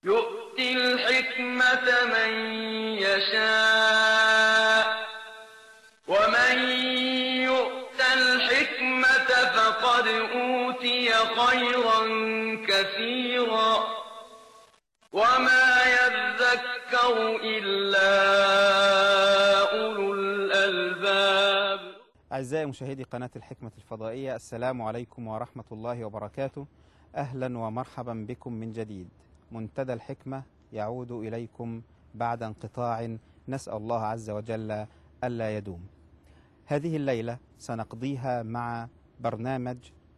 يؤتي الحكمة من يشاء ومن يؤت الحكمة فقد أوتي خيرا كثيرا وما يذكر إلا أولو الألباب. أعزائي مشاهدي قناة الحكمة الفضائية، السلام عليكم ورحمة الله وبركاته. أهلا ومرحبا بكم من جديد. منتدى الحكمة يعود إليكم بعد انقطاع نسأل الله عز وجل ألا يدوم. هذه الليلة سنقضيها مع برنامج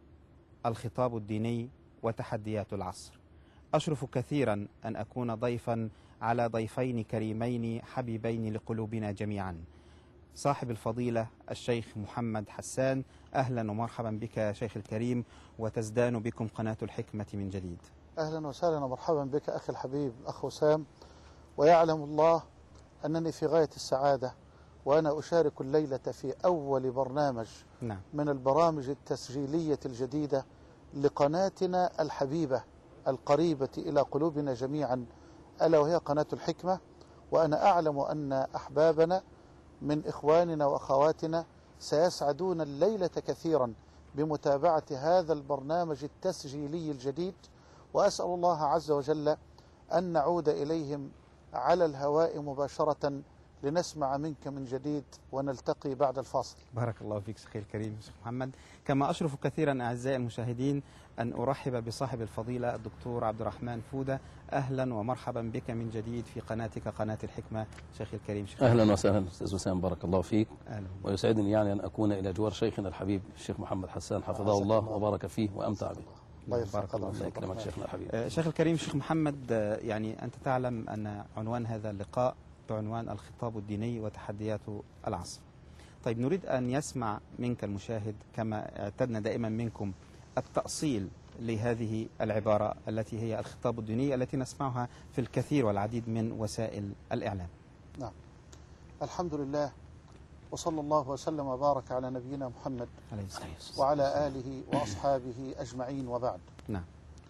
الخطاب الديني وتحديات العصر. أشرف كثيرا أن أكون ضيفا على ضيفين كريمين حبيبين لقلوبنا جميعا، صاحب الفضيلة الشيخ محمد حسان. أهلا ومرحبا بك يا شيخ الكريم، وتزدان بكم قناة الحكمة من جديد. أهلا وسهلا ومرحبا بك أخي الحبيب أخ وسام، ويعلم الله أنني في غاية السعادة وأنا أشارك الليلة في أول برنامج من البرامج التسجيلية الجديدة لقناتنا الحبيبة القريبة إلى قلوبنا جميعا، ألا وهي قناة الحكمة. وأنا أعلم أن أحبابنا من إخواننا وأخواتنا سيسعدون الليلة كثيرا بمتابعة هذا البرنامج التسجيلي الجديد، وأسأل الله عز وجل أن نعود إليهم على الهواء مباشرة لنسمع منك من جديد ونلتقي بعد الفاصل. بارك الله فيك أخي الكريم شيخ محمد. كما أشرف كثيرا أعزائي المشاهدين أن أرحب بصاحب الفضيلة الدكتور عبد الرحمن فودة. أهلا ومرحبا بك من جديد في قناتك قناة الحكمة شيخ الكريم. أهلا وسهلا أستاذ وسام، بارك الله فيك. أهلا. ويسعدني يعني أن أكون إلى جوار شيخنا الحبيب الشيخ محمد حسان حفظه الله وبارك فيه وأمتع به. بارك الله يكرمك شيخنا الحبيب. شيخ الكريم شيخ محمد، يعني أنت تعلم أن عنوان هذا اللقاء بعنوان الخطاب الديني وتحديات العصر. طيب، نريد أن يسمع منك المشاهد كما اعتدنا دائما منكم التأصيل لهذه العبارة التي هي الخطاب الديني التي نسمعها في الكثير والعديد من وسائل الإعلام. نعم، الحمد لله، وصلى الله وسلم وبارك على نبينا محمد عليه الصلاة والسلام وعلى آله وأصحابه أجمعين، وبعد. نعم.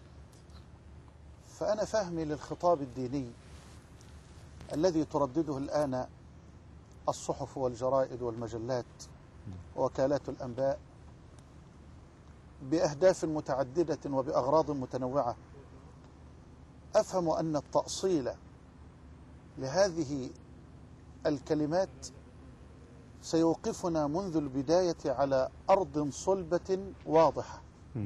فأنا فهمي للخطاب الديني الذي تردده الآن الصحف والجرائد والمجلات ووكالات الأنباء بأهداف متعددة وبأغراض متنوعة، أفهم أن التأصيل لهذه الكلمات سيوقفنا منذ البداية على أرض صلبة واضحة.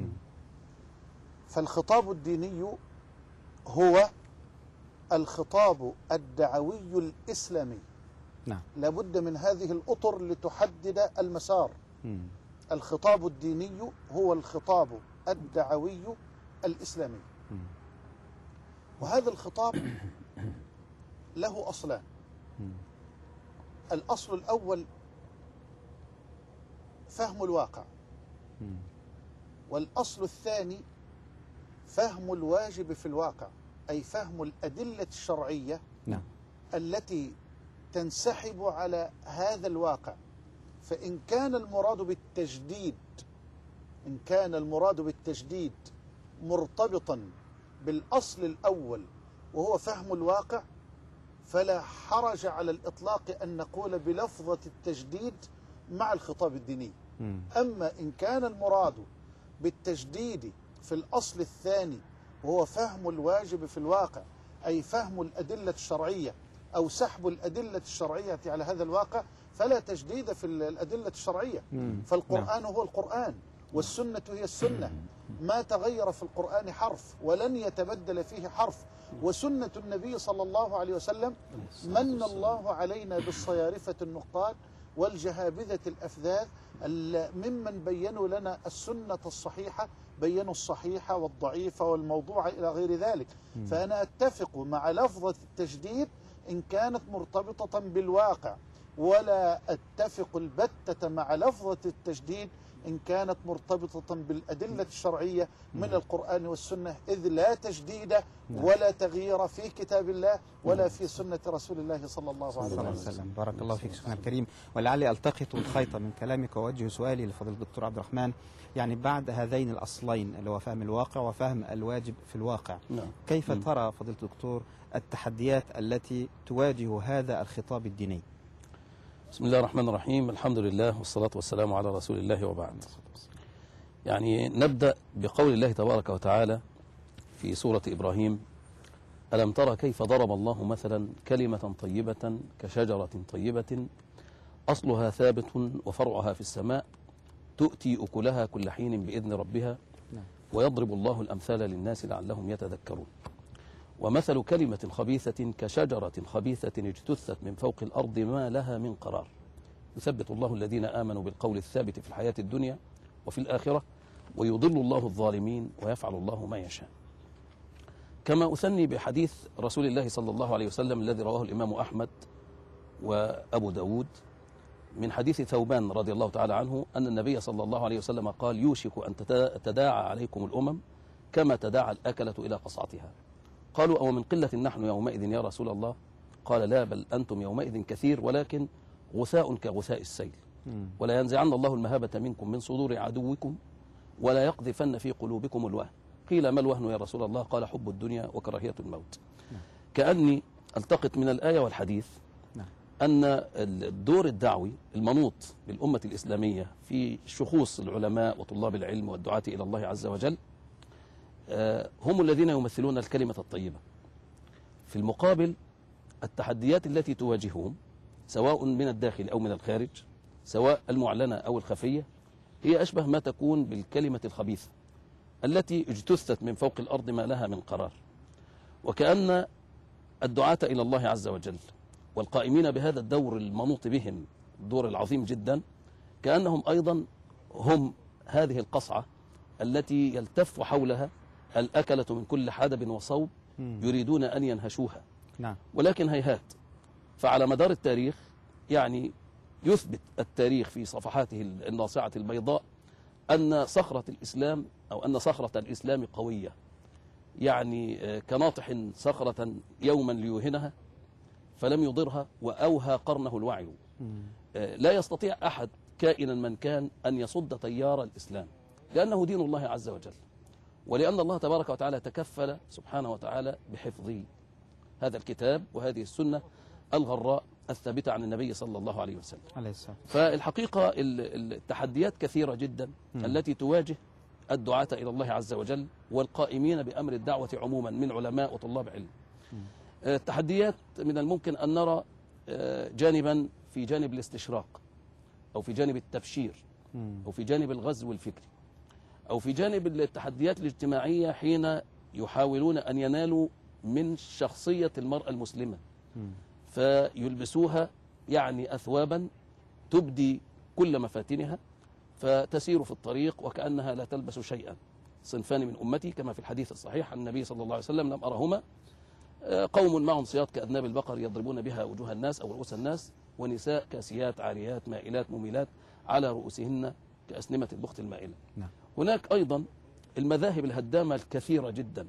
فالخطاب الديني هو الخطاب الدعوي الإسلامي. نعم. لابد من هذه الأطر لتحدد المسار. الخطاب الديني هو الخطاب الدعوي الإسلامي. وهذا الخطاب له أصلان. الأصل الأول فهم الواقع، والأصل الثاني فهم الواجب في الواقع، أي فهم الأدلة الشرعية التي تنسحب على هذا الواقع. فإن كان المراد بالتجديد مرتبطا بالأصل الأول وهو فهم الواقع، فلا حرج على الإطلاق أن نقول بلفظة التجديد مع الخطاب الديني. أما إن كان المراد بالتجديد في الأصل الثاني وهو فهم الواجب في الواقع، أي فهم الأدلة الشرعية أو سحب الأدلة الشرعية على هذا الواقع، فلا تجديد في الأدلة الشرعية. فالقرآن هو القرآن والسنة هي السنة، ما تغير في القرآن حرف ولن يتبدل فيه حرف. وسنة النبي صلى الله عليه وسلم من الله علينا بالصيارفة النقاد والجهابذة الأفذاذ ممن بينوا لنا السنة الصحيحة، بينوا الصحيحة والضعيفة والموضوع إلى غير ذلك. فأنا أتفق مع لفظة التجديد إن كانت مرتبطة بالواقع، ولا أتفق البتة مع لفظة التجديد إن كانت مرتبطة بالأدلة الشرعية من القرآن والسنة، إذ لا تجديد ولا تغيير في كتاب الله ولا في سنة رسول الله صلى الله عليه وسلم. بارك الله فيك شيخنا الكريم. ولعلي ألتقط الخيط من كلامك وأوجه سؤالي لفضيلة الدكتور عبد الرحمن، يعني بعد هذين الأصلين اللي هو فهم الواقع وفهم الواجب في الواقع، كيف ترى فضيلة الدكتور التحديات التي تواجه هذا الخطاب الديني؟ بسم الله الرحمن الرحيم، الحمد لله والصلاة والسلام على رسول الله وبعد. يعني نبدأ بقول الله تبارك وتعالى في سورة إبراهيم: ألم ترى كيف ضرب الله مثلا كلمة طيبة كشجرة طيبة أصلها ثابت وفرعها في السماء تؤتي أكلها كل حين بإذن ربها ويضرب الله الأمثال للناس لعلهم يتذكرون. ومثل كلمة خبيثة كشجرة خبيثة اجتثت من فوق الأرض ما لها من قرار يثبت الله الذين آمنوا بالقول الثابت في الحياة الدنيا وفي الآخرة ويضل الله الظالمين ويفعل الله ما يشاء. كما أثني بحديث رسول الله صلى الله عليه وسلم الذي رواه الإمام أحمد وأبو داود من حديث ثوبان رضي الله تعالى عنه أن النبي صلى الله عليه وسلم قال: يوشك أن تداعى عليكم الأمم كما تداعى الأكلة إلى قصعتها. قالوا: أو من قلة نحن يومئذ يا رسول الله؟ قال: لا، بل أنتم يومئذ كثير ولكن غثاء كغثاء السيل، ولا ينزعن الله المهابة منكم من صدور عدوكم ولا يقذفن في قلوبكم الوهن. قيل: ما الوهن يا رسول الله؟ قال: حب الدنيا وكراهية الموت. كأني التقط من الآية والحديث أن الدور الدعوي المنوط بالأمة الإسلامية في شخوص العلماء وطلاب العلم والدعاة إلى الله عز وجل هم الذين يمثلون الكلمة الطيبة. في المقابل التحديات التي تواجههم سواء من الداخل أو من الخارج، سواء المعلنة أو الخفية، هي أشبه ما تكون بالكلمة الخبيثة التي اجتثت من فوق الأرض ما لها من قرار. وكأن الدعاة إلى الله عز وجل والقائمين بهذا الدور المنوط بهم، الدور العظيم جدا، كأنهم أيضا هم هذه القصعة التي يلتف حولها الأكلة من كل حدب وصوب يريدون أن ينهشوها. ولكن هيهات، فعلى مدار التاريخ يعني يثبت التاريخ في صفحاته الناصعة البيضاء أن صخرة الإسلام أو أن صخرة الإسلام قوية، يعني كناطح صخرة يوما ليوهنها فلم يضرها وأوهى قرنه الوعي. لا يستطيع أحد كائنا من كان أن يصد تيار الإسلام، لأنه دين الله عز وجل، ولأن الله تبارك وتعالى تكفل سبحانه وتعالى بحفظ هذا الكتاب وهذه السنة الغراء الثابتة عن النبي صلى الله عليه وسلم. فالحقيقة التحديات كثيرة جدا التي تواجه الدعاة إلى الله عز وجل والقائمين بأمر الدعوة عموما من علماء وطلاب علم. التحديات من الممكن أن نرى جانبا في جانب الاستشراق، أو في جانب التبشير، أو في جانب الغزو الفكري، أو في جانب التحديات الاجتماعية حين يحاولون أن ينالوا من شخصية المرأة المسلمة فيلبسوها يعني أثوابا تبدي كل مفاتنها فتسير في الطريق وكأنها لا تلبس شيئا. صنفان من أمتي كما في الحديث الصحيح عن النبي صلى الله عليه وسلم لم أرهما: قوم معهم صياط كأذناب البقر يضربون بها وجوه الناس أو رؤوس الناس، ونساء كاسيات عاريات مائلات مميلات على رؤوسهن كأسنمة البخت المائلة. هناك أيضا المذاهب الهدامة الكثيرة جدا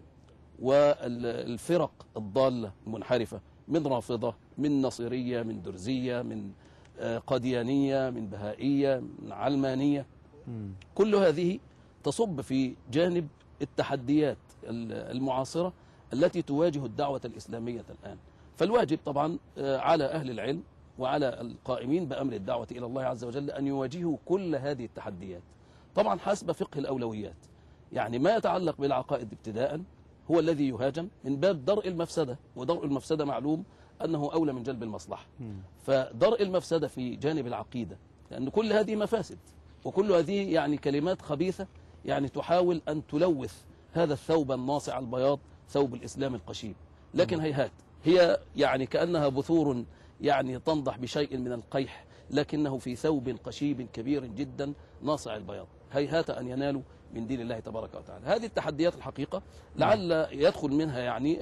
والفرق الضالة المنحرفة، من رافضة، من نصيرية، من درزية، من قديانية، من بهائية، من علمانية. كل هذه تصب في جانب التحديات المعاصرة التي تواجه الدعوة الإسلامية الآن. فالواجب طبعا على أهل العلم وعلى القائمين بأمر الدعوة إلى الله عز وجل أن يواجهوا كل هذه التحديات طبعا حسب فقه الأولويات. يعني ما يتعلق بالعقائد ابتداء هو الذي يهاجم من باب درء المفسدة، ودرء المفسدة معلوم أنه أولى من جلب المصلحة. فدرء المفسدة في جانب العقيدة، لأن كل هذه مفاسد وكل هذه يعني كلمات خبيثة يعني تحاول أن تلوث هذا الثوب الناصع البياض، ثوب الإسلام القشيب. لكن هيهات، هي يعني كأنها بثور يعني تنضح بشيء من القيح، لكنه في ثوب قشيب كبير جدا ناصع البياض. هيهات أن ينالوا من دين الله تبارك وتعالى. هذه التحديات الحقيقة لعل يدخل منها يعني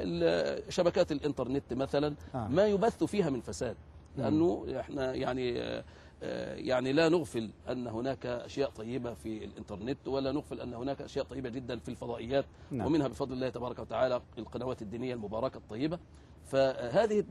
شبكات الإنترنت مثلا ما يبث فيها من فساد، لأنه احنا يعني يعني لا نغفل أن هناك أشياء طيبة في الإنترنت، ولا نغفل أن هناك أشياء طيبة جدا في الفضائيات. نعم. ومنها بفضل الله تبارك وتعالى القنوات الدينية المباركة الطيبة. فهذه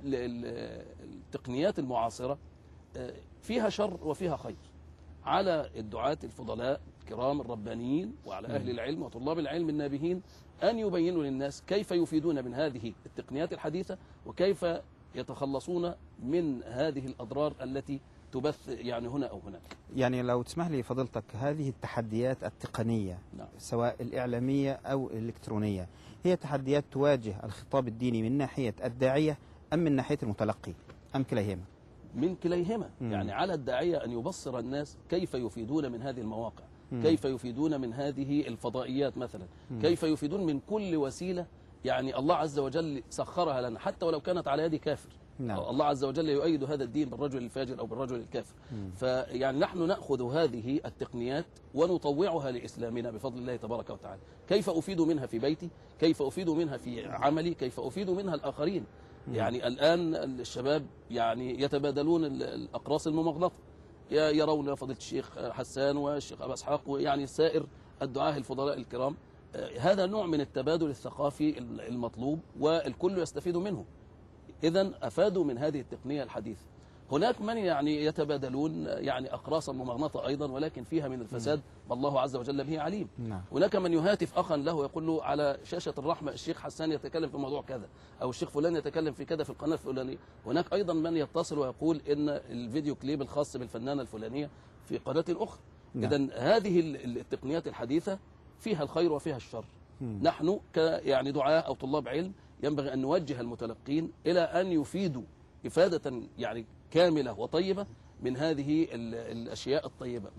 التقنيات المعاصرة فيها شر وفيها خير على الدعاة الفضلاء الكرام الربانيين، وعلى أهل العلم وطلاب العلم النابهين أن يبينوا للناس كيف يفيدون من هذه التقنيات الحديثة، وكيف يتخلصون من هذه الأضرار التي تبث يعني هنا أو هناك. يعني لو تسمح لي فضيلتك، هذه التحديات التقنية نعم. سواء الإعلامية أو الإلكترونية هي تحديات تواجه الخطاب الديني من ناحية الداعية أم من ناحية المتلقي أم كليهما؟ من كليهما. يعني على الداعية أن يبصر الناس كيف يفيدون من هذه المواقع، كيف يفيدون من هذه الفضائيات مثلا، كيف يفيدون من كل وسيلة يعني الله عز وجل سخرها لنا، حتى ولو كانت على يد كافر. نعم. الله عز وجل يؤيد هذا الدين بالرجل الفاجر أو بالرجل الكافر. فيعني نحن نأخذ هذه التقنيات ونطوعها لإسلامنا بفضل الله تبارك وتعالى. كيف أفيد منها في بيتي، كيف أفيد منها في عملي، كيف أفيد منها الآخرين. يعني الآن الشباب يعني يتبادلون الأقراص الممغنطة، يرون فضيلة الشيخ حسان والشيخ أبا إسحاق ويعني سائر الدعاة الفضلاء الكرام. هذا نوع من التبادل الثقافي المطلوب والكل يستفيد منه. إذن أفادوا من هذه التقنية الحديثة. هناك من يعني يتبادلون يعني أقراصا ممغنطة أيضا، ولكن فيها من الفساد ما الله عز وجل به عليم. نعم. هناك من يهاتف أخا له يقول له على شاشة الرحمة الشيخ حسان يتكلم في موضوع كذا، أو الشيخ فلان يتكلم في كذا في القناة الفلانية. هناك أيضا من يتصل ويقول إن الفيديو كليب الخاص بالفنانة الفلانية في قناة أخرى. نعم. إذن هذه التقنيات الحديثة فيها الخير وفيها الشر. نحن يعني دعاة أو طلاب علم ينبغي أن نوجه المتلقين إلى أن يفيدوا إفادة يعني كاملة وطيبة من هذه الأشياء الطيبة،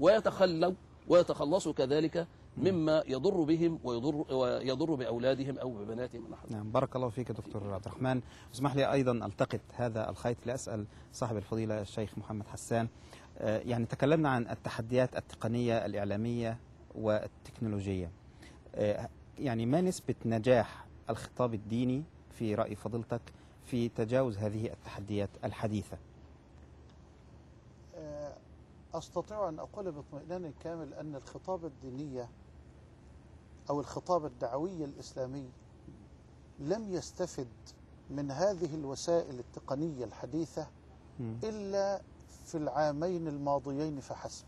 ويتخلصوا كذلك مما يضر بهم ويضر بأولادهم أو ببناتهم. نعم. بارك الله فيك دكتور عبد الرحمن. اسمح لي أيضا ألتقط هذا الخيط لأسأل صاحب الفضيلة الشيخ محمد حسان. يعني تكلمنا عن التحديات التقنية الإعلامية والتكنولوجية، يعني ما نسبة نجاح الخطاب الديني في رأي فضيلتك في تجاوز هذه التحديات الحديثة؟ أستطيع أن أقول باطمئنان كامل أن الخطاب الديني أو الخطاب الدعوي الإسلامي لم يستفد من هذه الوسائل التقنية الحديثة إلا في العامين الماضيين فحسب.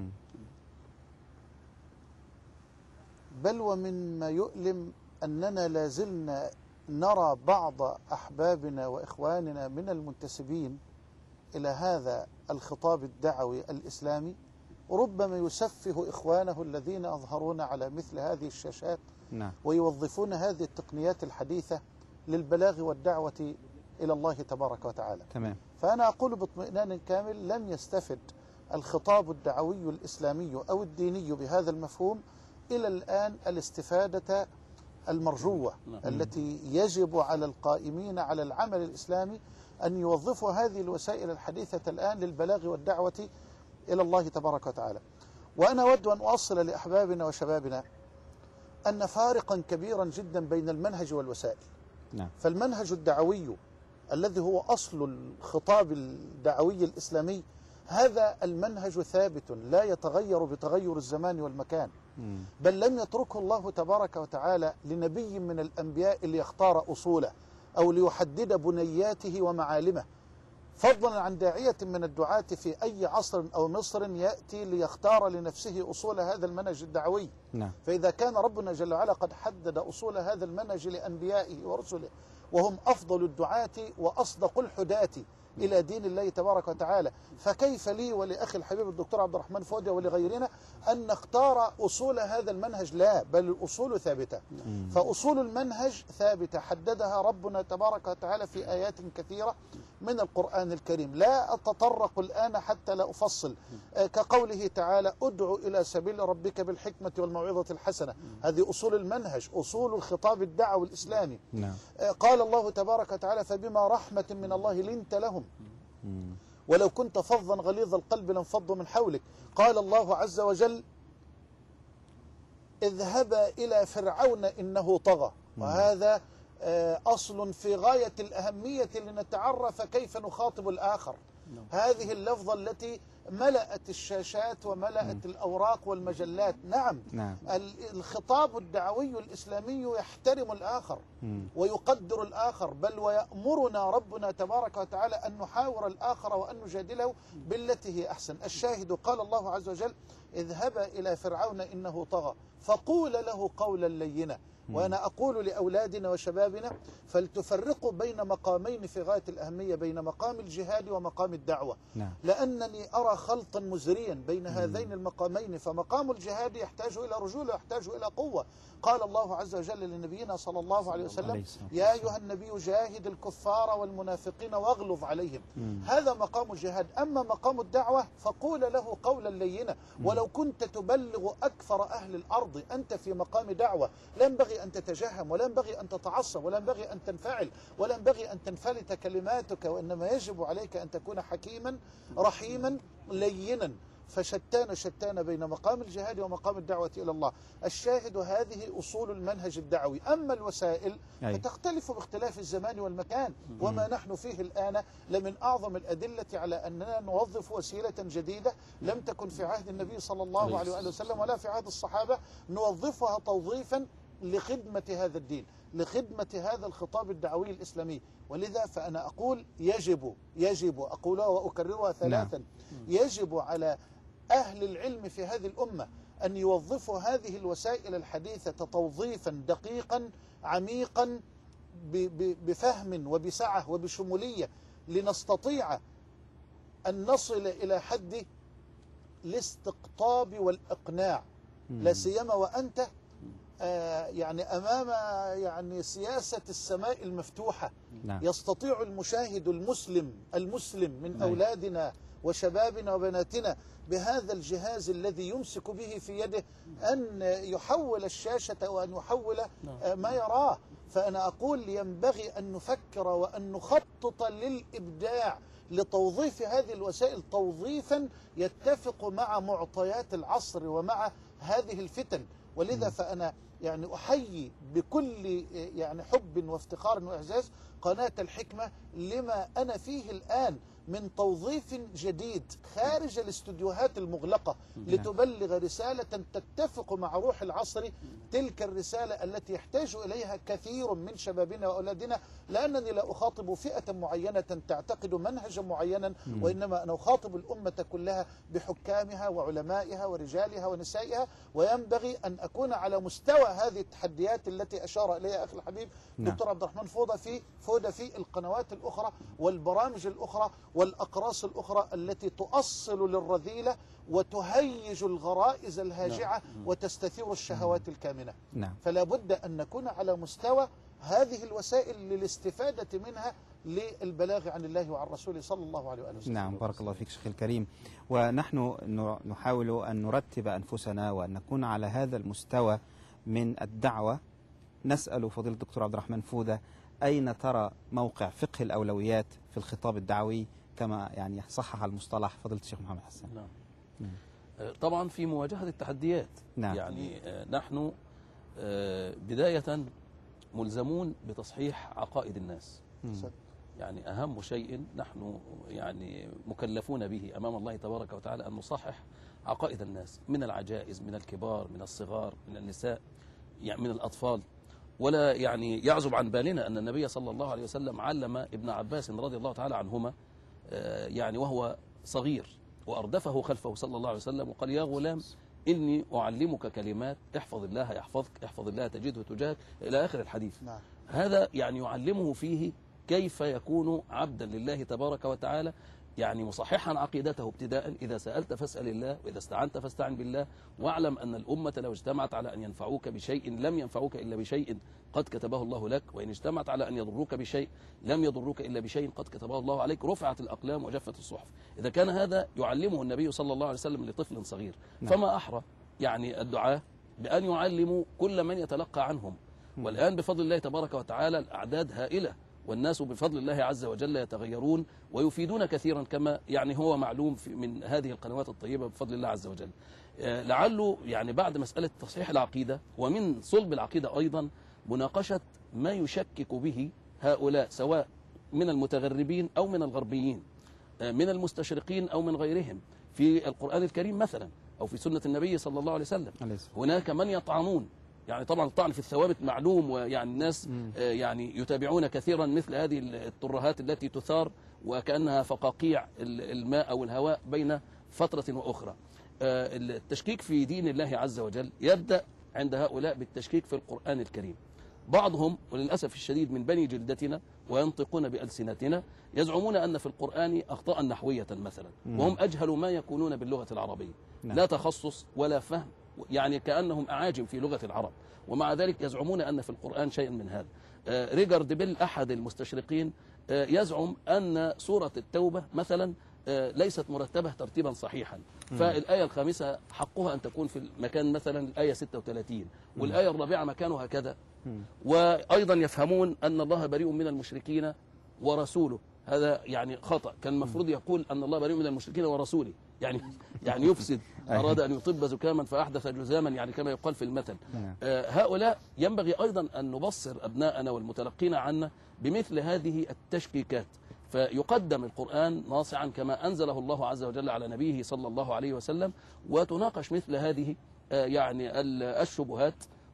بل ومما يؤلم أننا لازلنا نرى بعض أحبابنا وإخواننا من المنتسبين إلى هذا الخطاب الدعوي الإسلامي ربما يسفه إخوانه الذين يظهرون على مثل هذه الشاشات. نعم. ويوظفون هذه التقنيات الحديثة للبلاغ والدعوة إلى الله تبارك وتعالى. تمام. فأنا أقول باطمئنان كامل لم يستفد الخطاب الدعوي الإسلامي أو الديني بهذا المفهوم إلى الآن الاستفادة المرجوة التي يجب على القائمين على العمل الإسلامي أن يوظفوا هذه الوسائل الحديثة الآن للبلاغ والدعوة إلى الله تبارك وتعالى. وأنا أود أن أوصل لأحبابنا وشبابنا أن فارقا كبيرا جدا بين المنهج والوسائل. نعم. فالمنهج الدعوي الذي هو أصل الخطاب الدعوي الإسلامي هذا المنهج ثابت لا يتغير بتغير الزمان والمكان، بل لم يتركه الله تبارك وتعالى لنبي من الأنبياء ليختار أصوله أو ليحدد بنياته ومعالمه، فضلا عن داعية من الدعاة في أي عصر أو مصر يأتي ليختار لنفسه أصول هذا المنهج الدعوي. نعم. فإذا كان ربنا جل وعلا قد حدد أصول هذا المنهج لأنبيائه ورسله وهم أفضل الدعاة وأصدق الحداة إلى دين الله تبارك وتعالى، فكيف لي ولأخي الحبيب الدكتور عبد الرحمن فودي ولغيرنا أن نختار أصول هذا المنهج؟ لا، بل الأصول ثابتة. فأصول المنهج ثابتة حددها ربنا تبارك وتعالى في آيات كثيرة من القرآن الكريم، لا أتطرق الآن حتى لا أفصل، كقوله تعالى ادع إلى سبيل ربك بالحكمة والموعظة الحسنة، هذه أصول المنهج، أصول الخطاب الدعوي الإسلامي. نعم. قال الله تبارك وتعالى فبما رحمة من الله لنت لهم ولو كنت فظا غليظ القلب لانفضوا من حولك. قال الله عز وجل اذهبا إلى فرعون إنه طغى، وهذا أصل في غاية الأهمية لنتعرف كيف نخاطب الآخر. هذه اللفظة التي ملأت الشاشات وملأت الأوراق والمجلات. نعم. الخطاب الدعوي الإسلامي يحترم الآخر ويقدر الآخر، بل ويأمرنا ربنا تبارك وتعالى أن نحاور الآخر وأن نجادله بالتي هي أحسن. الشاهد قال الله عز وجل: اذهبا إلى فرعون إنه طغى فقول له قولا لينا. وأنا أقول لأولادنا وشبابنا: فلتفرقوا بين مقامين في غاية الأهمية، بين مقام الجهاد ومقام الدعوة. لأنني أرى خلطا مزريا بين هذين المقامين. فمقام الجهاد يحتاج إلى رجولة ويحتاج إلى قوة. قال الله عز وجل لنبينا صلى الله عليه وسلم: يا أيها النبي جاهد الكفار والمنافقين واغلظ عليهم. هذا مقام الجهاد. أما مقام الدعوة فقول له قولا لينا. ولو كنت تبلغ أكثر أهل الأرض أنت في مقام دعوة، لا ينبغي أن تتجهم، ولا ينبغي أن تتعصب، ولا ينبغي أن تنفعل، ولا ينبغي أن تنفلت كلماتك، وإنما يجب عليك أن تكون حكيما رحيما لينا. فشتان بين مقام الجهاد ومقام الدعوة إلى الله. الشاهد: هذه أصول المنهج الدعوي. أما الوسائل فتختلف باختلاف الزمان والمكان. وما نحن فيه الآن لمن أعظم الأدلة على أننا نوظف وسيلة جديدة لم تكن في عهد النبي صلى الله عليه وآله وسلم ولا في عهد الصحابة، نوظفها توظيفا لخدمة هذا الدين، لخدمة هذا الخطاب الدعوي الإسلامي. ولذا فأنا أقول يجب أقولها وأكررها ثلاثا: يجب على أهل العلم في هذه الأمة أن يوظفوا هذه الوسائل الحديثة توظيفا دقيقا عميقا بفهم وبسعة وبشمولية، لنستطيع أن نصل إلى حد الاستقطاب والإقناع. لا سيما وأنت يعني أمام يعني سياسة السماء المفتوحة. يستطيع المشاهد المسلم من أولادنا وشبابنا وبناتنا بهذا الجهاز الذي يمسك به في يده أن يحول الشاشة وأن يحول ما يراه. فأنا أقول ينبغي أن نفكر وأن نخطط للإبداع لتوظيف هذه الوسائل توظيفا يتفق مع معطيات العصر ومع هذه الفتن. ولذا فأنا يعني أحيي بكل يعني حب وافتخار وإعزاز قناة الحكمة لما أنا فيه الآن من توظيف جديد خارج الاستوديوهات المغلقة لتبلغ رسالة تتفق مع روح العصر، تلك الرسالة التي يحتاج إليها كثير من شبابنا وأولادنا. لأنني لا أخاطب فئة معينة تعتقد منهجا معينا، وإنما أنا أخاطب الأمة كلها بحكامها وعلمائها ورجالها ونسائها. وينبغي أن أكون على مستوى هذه التحديات التي أشار إليها أخي الحبيب دكتور عبد الرحمن فودة في القنوات الأخرى والبرامج الأخرى والأقراص الأخرى التي تؤصل للرذيلة وتهيج الغرائز الهاجعة وتستثير الشهوات الكامنة. فلا بد أن نكون على مستوى هذه الوسائل للاستفادة منها للبلاغ عن الله وعن رسوله صلى الله عليه وسلم. نعم، بارك الله فيك شيخ الكريم. ونحن نحاول أن نرتب أنفسنا وأن نكون على هذا المستوى من الدعوة. نسأل فضيلة الدكتور عبد الرحمن فودة: أين ترى موقع فقه الأولويات في الخطاب الدعوي كما يعني صحح المصطلح فضيلة الشيخ محمد حسن؟ طبعا في مواجهة التحديات. يعني نحن بداية ملزمون بتصحيح عقائد الناس. يعني أهم شيء نحن يعني مكلفون به أمام الله تبارك وتعالى أن نصحح عقائد الناس، من العجائز، من الكبار، من الصغار، من النساء، يعني من الأطفال. ولا يعني يعزب عن بالنا أن النبي صلى الله عليه وسلم علم ابن عباس رضي الله تعالى عنهما يعني وهو صغير، وأردفه خلفه صلى الله عليه وسلم وقال: يا غلام إني أعلمك كلمات احفظ الله يحفظك، احفظ الله تجده تجاهك، إلى آخر الحديث. هذا يعني يعلمه فيه كيف يكون عبدا لله تبارك وتعالى، يعني مصححا عقيدته ابتداء: إذا سألت فاسأل الله، وإذا استعنت فاستعن بالله، واعلم أن الأمة لو اجتمعت على أن ينفعوك بشيء لم ينفعوك إلا بشيء قد كتبه الله لك، وإن اجتمعت على أن يضروك بشيء لم يضروك إلا بشيء قد كتبه الله عليك، رفعت الأقلام وجفت الصحف. إذا كان هذا يعلمه النبي صلى الله عليه وسلم لطفل صغير، فما أحرى يعني الدعاة بأن يعلموا كل من يتلقى عنهم. والآن بفضل الله تبارك وتعالى الأعداد هائلة، والناس بفضل الله عز وجل يتغيرون ويفيدون كثيرا كما يعني هو معلوم من هذه القنوات الطيبة بفضل الله عز وجل. لعله يعني بعد مسألة تصحيح العقيدة ومن صلب العقيدة أيضا مناقشة ما يشكك به هؤلاء، سواء من المتغربين أو من الغربيين، من المستشرقين أو من غيرهم، في القرآن الكريم مثلا أو في سنة النبي صلى الله عليه وسلم. هناك من يطعنون، يعني طبعا الطعن في الثوابت معلوم، ويعني الناس يعني يتابعون كثيرا مثل هذه الترهات التي تثار وكأنها فقاقيع الماء أو الهواء بين فترة وأخرى. التشكيك في دين الله عز وجل يبدأ عند هؤلاء بالتشكيك في القرآن الكريم. بعضهم وللأسف الشديد من بني جلدتنا وينطقون بألسنتنا يزعمون أن في القرآن أخطاء نحوية مثلا، وهم أجهل ما يكونون باللغة العربية. لا تخصص ولا فهم، يعني كأنهم أعاجم في لغة العرب، ومع ذلك يزعمون أن في القرآن شيء من هذا. ريجارد بيل أحد المستشرقين يزعم أن سورة التوبة مثلا ليست مرتبة ترتيبا صحيحا، فالآية الخامسة حقها أن تكون في المكان مثلا الآية 36 والآية الرابعة مكانها كذا. وأيضا يفهمون أن الله بريء من المشركين ورسوله، هذا يعني خطأ، كان المفروض يقول أن الله بريء من المشركين ورسوله، يعني يفسد، أراد أن يطب زكاما فأحدث جزاما، يعني كما يقال في المثل. هؤلاء ينبغي أيضا أن نبصر أبناءنا والمتلقين عنا بمثل هذه التشكيكات، فيقدم القرآن ناصعا كما أنزله الله عز وجل على نبيه صلى الله عليه وسلم، وتناقش مثل هذه يعني الشبهات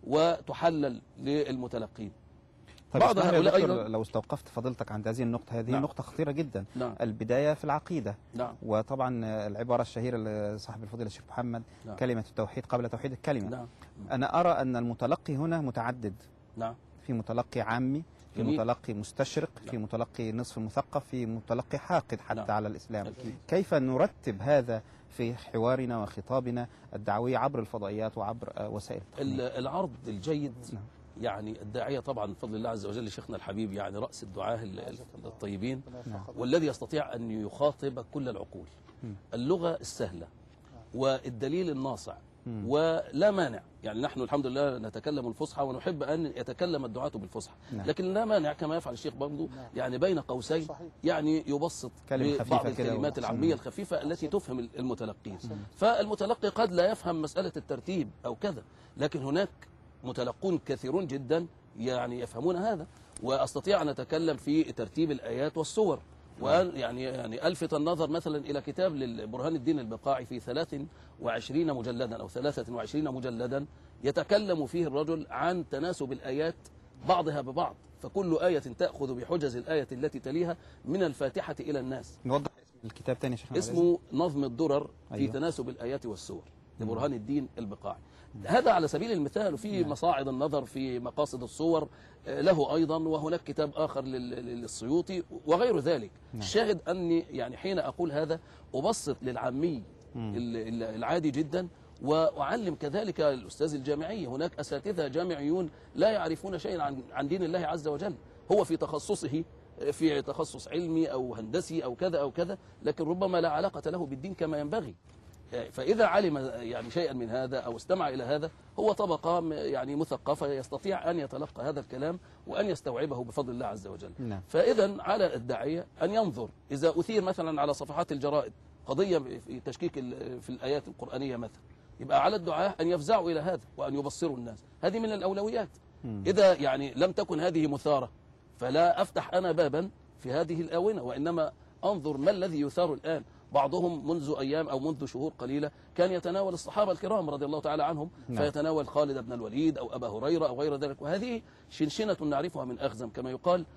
وتحلل للمتلقين. طيب بعض هؤلاء أيضا لو استوقفت فضلتك عند هذه النقطة، هذه نقطة خطيرة جدا. البداية في العقيدة. وطبعا العبارة الشهيرة لصاحب الفضيلة الشيخ محمد، كلمة التوحيد قبل توحيد الكلمة. أنا أرى أن المتلقي هنا متعدد. في متلقي عامي، في متلقي مستشرق، في متلقي نصف مثقف، في متلقي حاقد حتى على الإسلام. كيف نرتب هذا في حوارنا وخطابنا الدعوي عبر الفضائيات وعبر وسائل التقنية؟ العرض الجيد. يعني الداعية طبعا بفضل الله عز وجل شيخنا الحبيب يعني رأس الدعاة الطيبين، والذي يستطيع أن يخاطب كل العقول. اللغة السهلة والدليل الناصع، ولا مانع، يعني نحن الحمد لله نتكلم الفصحى ونحب أن يتكلم الدعاة بالفصحى، لكن لا مانع كما يفعل الشيخ برضو يعني بين قوسين يعني يبسط بعض الكلمات العامية الخفيفة التي تفهم المتلقين. فالمتلقي قد لا يفهم مسألة الترتيب أو كذا، لكن هناك متلقون كثيرون جدا يعني يفهمون هذا، وأستطيع أن أتكلم في ترتيب الآيات والسور. يعني ألفت النظر مثلا إلى كتاب لبرهان الدين البقاعي في 23 مجلدا أو 23 مجلدا يتكلم فيه الرجل عن تناسب الآيات بعضها ببعض، فكل آية تأخذ بحجز الآية التي تليها من الفاتحة إلى الناس. نوضح الكتاب تاني شيخنا. اسمه نظم الدرر في تناسب الآيات والسور لبرهان الدين البقاعي. هذا على سبيل المثال، وفي مصاعد النظر في مقاصد الصور له أيضا، وهناك كتاب آخر للسيوطي وغير ذلك. الشاهد أني يعني حين أقول هذا أبسط للعامي العادي جدا، وأعلم كذلك الأستاذ الجامعي. هناك أساتذة جامعيون لا يعرفون شيئا عن دين الله عز وجل، هو في تخصصه في تخصص علمي أو هندسي أو كذا أو كذا، لكن ربما لا علاقة له بالدين كما ينبغي. فإذا علم يعني شيئا من هذا أو استمع إلى هذا، هو طبقة يعني مثقفة يستطيع أن يتلقى هذا الكلام وأن يستوعبه بفضل الله عز وجل. فإذا على الداعية أن ينظر إذا أثير مثلا على صفحات الجرائد قضية في تشكيك في الآيات القرآنية مثلا، يبقى على الدعاة أن يفزعوا إلى هذا وأن يبصروا الناس. هذه من الأولويات. إذا يعني لم تكن هذه مثارة فلا أفتح أنا بابا في هذه الآونة، وإنما أنظر ما الذي يثار الآن. بعضهم منذ أيام أو منذ شهور قليلة كان يتناول الصحابة الكرام رضي الله تعالى عنهم، فيتناول خالد بن الوليد أو أبا هريرة أو غير ذلك، وهذه شنشنة نعرفها من أخزم كما يقال،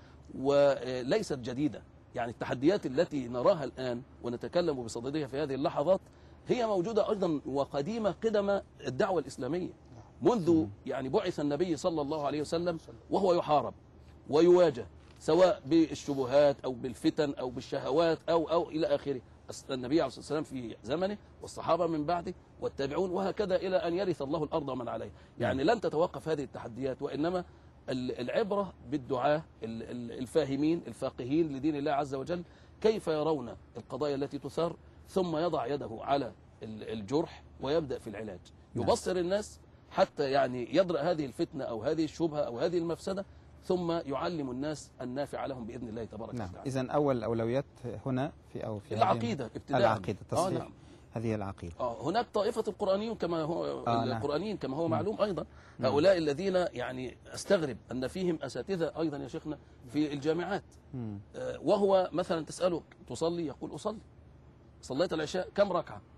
وليست جديدة. يعني التحديات التي نراها الآن ونتكلم بصددها في هذه اللحظات هي موجودة أيضا وقديمة قدم الدعوة الإسلامية، منذ يعني بعث النبي صلى الله عليه وسلم وهو يحارب ويواجه، سواء بالشبهات أو بالفتن أو بالشهوات أو إلى آخره. النبي عليه الصلاة والسلام في زمنه والصحابة من بعده والتابعون وهكذا إلى أن يرث الله الأرض ومن عليها. يعني لن تتوقف هذه التحديات، وإنما العبرة بالدعاة الفاهمين الفاقهين لدين الله عز وجل، كيف يرون القضايا التي تثار، ثم يضع يده على الجرح ويبدأ في العلاج، يبصر الناس حتى يعني يدرأ هذه الفتنة أو هذه الشبهة أو هذه المفسدة، ثم يعلم الناس النافع لهم بإذن الله تبارك وتعالى. إذن أول الأولويات هنا في العقيدة ابتداء. العقيدة تصحيح هذه العقيدة. هناك طائفة القرآنيين كما هو القرآنيين كما هو معلوم أيضا. هؤلاء الذين يعني أستغرب أن فيهم أساتذة أيضا يا شيخنا في الجامعات، وهو مثلا تسأله تصلي؟ يقول أصلي. صليت العشاء كم ركعة؟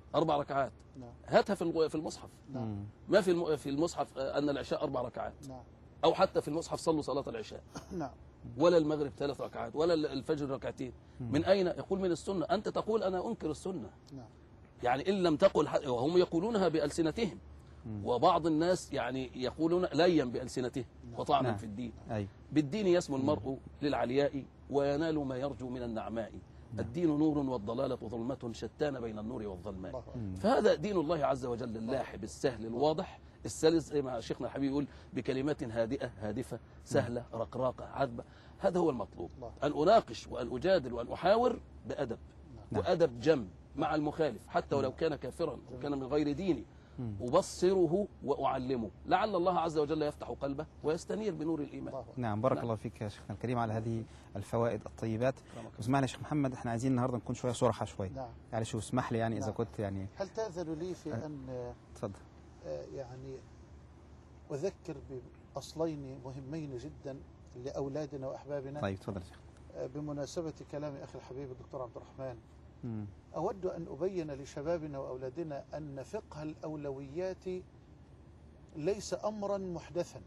4 ركعات. نعم. هاتها في المصحف. نعم. ما في المصحف أن العشاء 4 ركعات. نعم. أو حتى في المصحف صلوا صلاة العشاء. نعم. ولا المغرب 3 ركعات ولا الفجر ركعتين. من أين؟ يقول من السنة. أنت تقول أنا أنكر السنة. نعم. يعني إن لم تقل، وهم يقولونها بألسنتهم، وبعض الناس يعني يقولون ليا بألسنتهم وطعنا في الدين. بالدين يسمو المرء للعلياء وينال ما يرجو من النعماء. الدين نور والضلالة ظلمة شتان بين النور والظلماء. فهذا دين الله عز وجل اللاحب السهل الواضح السلس، زي ما شيخنا الحبيب يقول بكلمات هادئة هادفة سهلة رقراقة عذبة. هذا هو المطلوب، أن أناقش وأن أجادل وأن أحاور بأدب وأدب جم مع المخالف حتى ولو كان كافرا وكان من غير ديني، أبصره وأعلمه، لعل الله عز وجل يفتح قلبه ويستنير بنور الإيمان. نعم، بارك الله فيك يا شيخنا الكريم على هذه الفوائد الطيبات. اسمعني يا شيخ محمد، احنا عايزين النهارده نكون شويه صراحه شويه. نعم. يعني شو اسمح لي يعني اذا كنت يعني هل تأذن لي في أن اتفضل يعني أذكر بأصلين مهمين جدا لأولادنا وأحبابنا؟ طيب اتفضل يا شيخ. بمناسبة كلام أخي الحبيب الدكتور عبد الرحمن، أود أن أبين لشبابنا وأولادنا أن فقه الأولويات ليس أمرا محدثا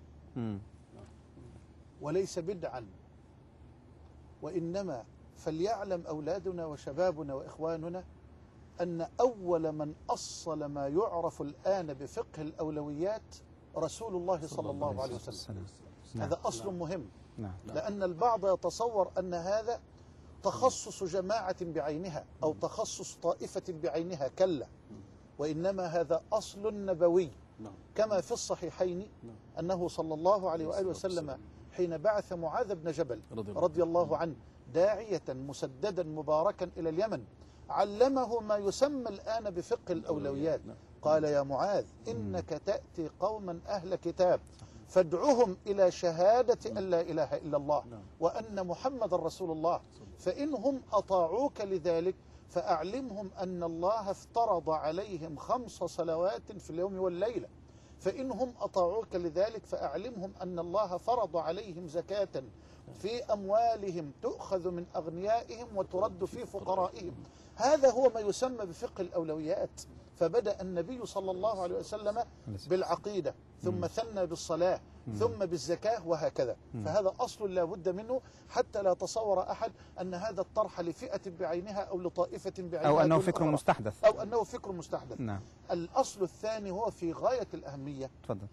وليس بدعا، وإنما فليعلم أولادنا وشبابنا وإخواننا أن أول من أصل ما يعرف الآن بفقه الأولويات رسول الله صلى الله عليه وسلم. هذا أصل مهم، لأن البعض يتصور أن هذا تخصص جماعة بعينها أو تخصص طائفة بعينها، كلا، وإنما هذا أصل نبوي، كما في الصحيحين أنه صلى الله عليه وآله وسلم حين بعث معاذ بن جبل رضي الله عنه داعية مسددا مباركا إلى اليمن، علمه ما يسمى الآن بفقه الأولويات. قال يا معاذ إنك تأتي قوما أهل كتاب فادعهم إلى شهادة أن لا إله إلا الله وأن محمد رسول الله، فإنهم أطاعوك لذلك فأعلمهم أن الله افترض عليهم 5 صلوات في اليوم والليلة، فإنهم أطاعوك لذلك فأعلمهم أن الله فرض عليهم زكاة في أموالهم تؤخذ من أغنيائهم وترد في فقرائهم. هذا هو ما يسمى بفقه الأولويات. فبدأ النبي صلى الله عليه وسلم بالعقيدة، ثم ثنى بالصلاة، ثم بالزكاة، وهكذا. فهذا أصل لا بد منه، حتى لا تصور أحد أن هذا الطرح لفئة بعينها أو لطائفة بعينها أو أنه فكر مستحدث أو أنه فكر مستحدث. نعم. الأصل الثاني هو في غاية الأهمية. تفضل.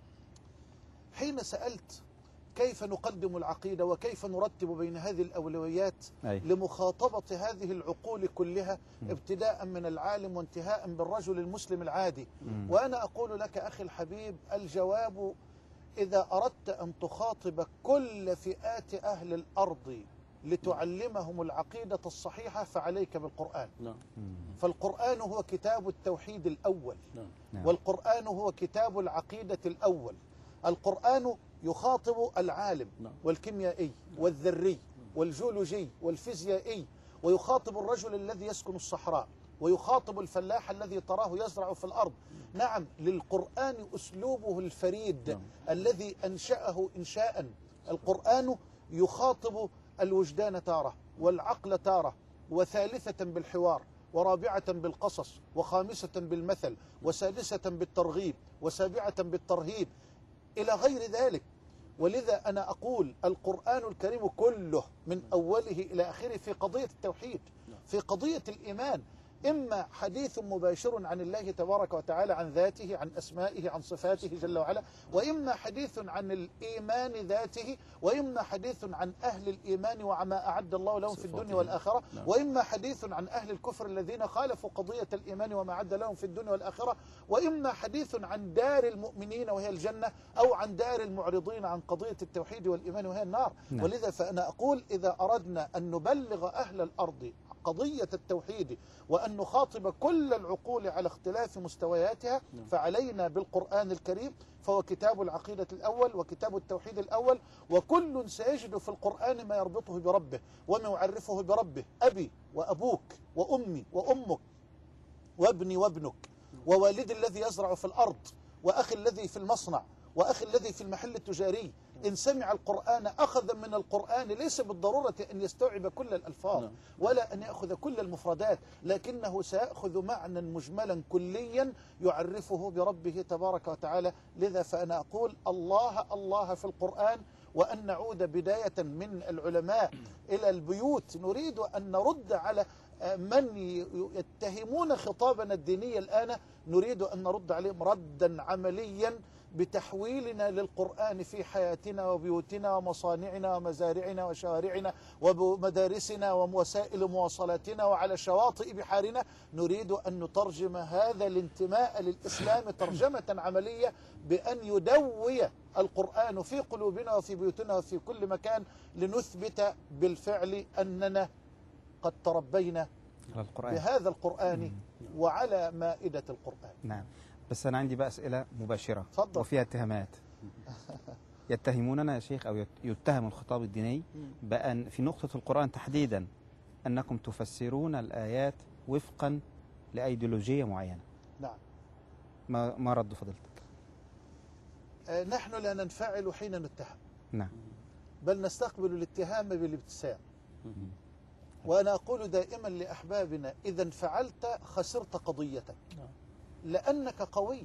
حين سألت كيف نقدم العقيدة وكيف نرتب بين هذه الأولويات لمخاطبة هذه العقول كلها، ابتداء من العالم وانتهاء بالرجل المسلم العادي، وأنا أقول لك أخي الحبيب الجواب: إذا أردت أن تخاطب كل فئات أهل الأرض لتعلمهم العقيدة الصحيحة فعليك بالقرآن. فالقرآن هو كتاب التوحيد الأول، والقرآن هو كتاب العقيدة الأول. القرآن يخاطب العالم والكيميائي والذري والجيولوجي والفيزيائي، ويخاطب الرجل الذي يسكن الصحراء، ويخاطب الفلاح الذي تراه يزرع في الأرض. نعم، للقرآن أسلوبه الفريد الذي أنشأه إنشاء. القرآن يخاطب الوجدان تارة، والعقل تارة، وثالثة بالحوار، ورابعة بالقصص، وخامسة بالمثل، وسادسة بالترغيب، وسابعة بالترهيب، إلى غير ذلك. ولذا أنا أقول القرآن الكريم كله من أوله إلى آخره في قضية التوحيد، في قضية الإيمان، إما حديث مباشر عن الله تبارك وتعالى، عن ذاته، عن أسمائه، عن صفاته جل وعلا، وإما حديث عن الإيمان ذاته، وإما حديث عن أهل الإيمان وما أعد الله لهم في الدنيا والآخرة، وإما حديث عن أهل الكفر الذين خالفوا قضية الإيمان وما أعد لهم في الدنيا والآخرة، وإما حديث عن دار المؤمنين وهي الجنة، أو عن دار المعرضين عن قضية التوحيد والإيمان وهي النار. ولذا فأنا أقول إذا أردنا أن نبلغ أهل الأرض قضية التوحيد وأن نخاطب كل العقول على اختلاف مستوياتها، فعلينا بالقرآن الكريم، فهو كتاب العقيدة الأول وكتاب التوحيد الأول، وكل سيجد في القرآن ما يربطه بربه وما يعرفه بربه: أبي وأبوك وأمي وأمك وابني وابنك، ووالدي الذي يزرع في الأرض، وأخي الذي في المصنع، وأخي الذي في المحل التجاري إن سمع القرآن أخذ من القرآن ليس بالضرورة أن يستوعب كل الألفاظ ولا أن يأخذ كل المفردات، لكنه سيأخذ معنى مجملا كليا يعرفه بربه تبارك وتعالى. لذا فأنا أقول الله الله في القرآن، وأن نعود بداية من العلماء إلى البيوت. نريد أن نرد على من يتهمون خطابنا الديني الآن، نريد أن نرد عليهم ردا عمليا بتحويلنا للقرآن في حياتنا وبيوتنا ومصانعنا ومزارعنا وشوارعنا ومدارسنا ووسائل مواصلاتنا وعلى شواطئ بحارنا. نريد أن نترجم هذا الانتماء للإسلام ترجمة عملية بأن يدوي القرآن في قلوبنا وفي بيوتنا وفي كل مكان، لنثبت بالفعل أننا قد تربينا بهذا القرآن وعلى مائدة القرآن. نعم، بس أنا عندي بقى أسئلة مباشرة فضل. وفيها اتهامات. يتهموننا يا شيخ، أو يتهم الخطاب الديني بأن في نقطة القرآن تحديدا أنكم تفسرون الآيات وفقا لأيديولوجية معينة. نعم. ما رد فضيلتك؟ نحن لا ننفعل حين نتهم. نعم. بل نستقبل الاتهام بالابتسام. وأنا أقول دائما لأحبابنا إذا انفعلت خسرت قضيتك، لأنك قوي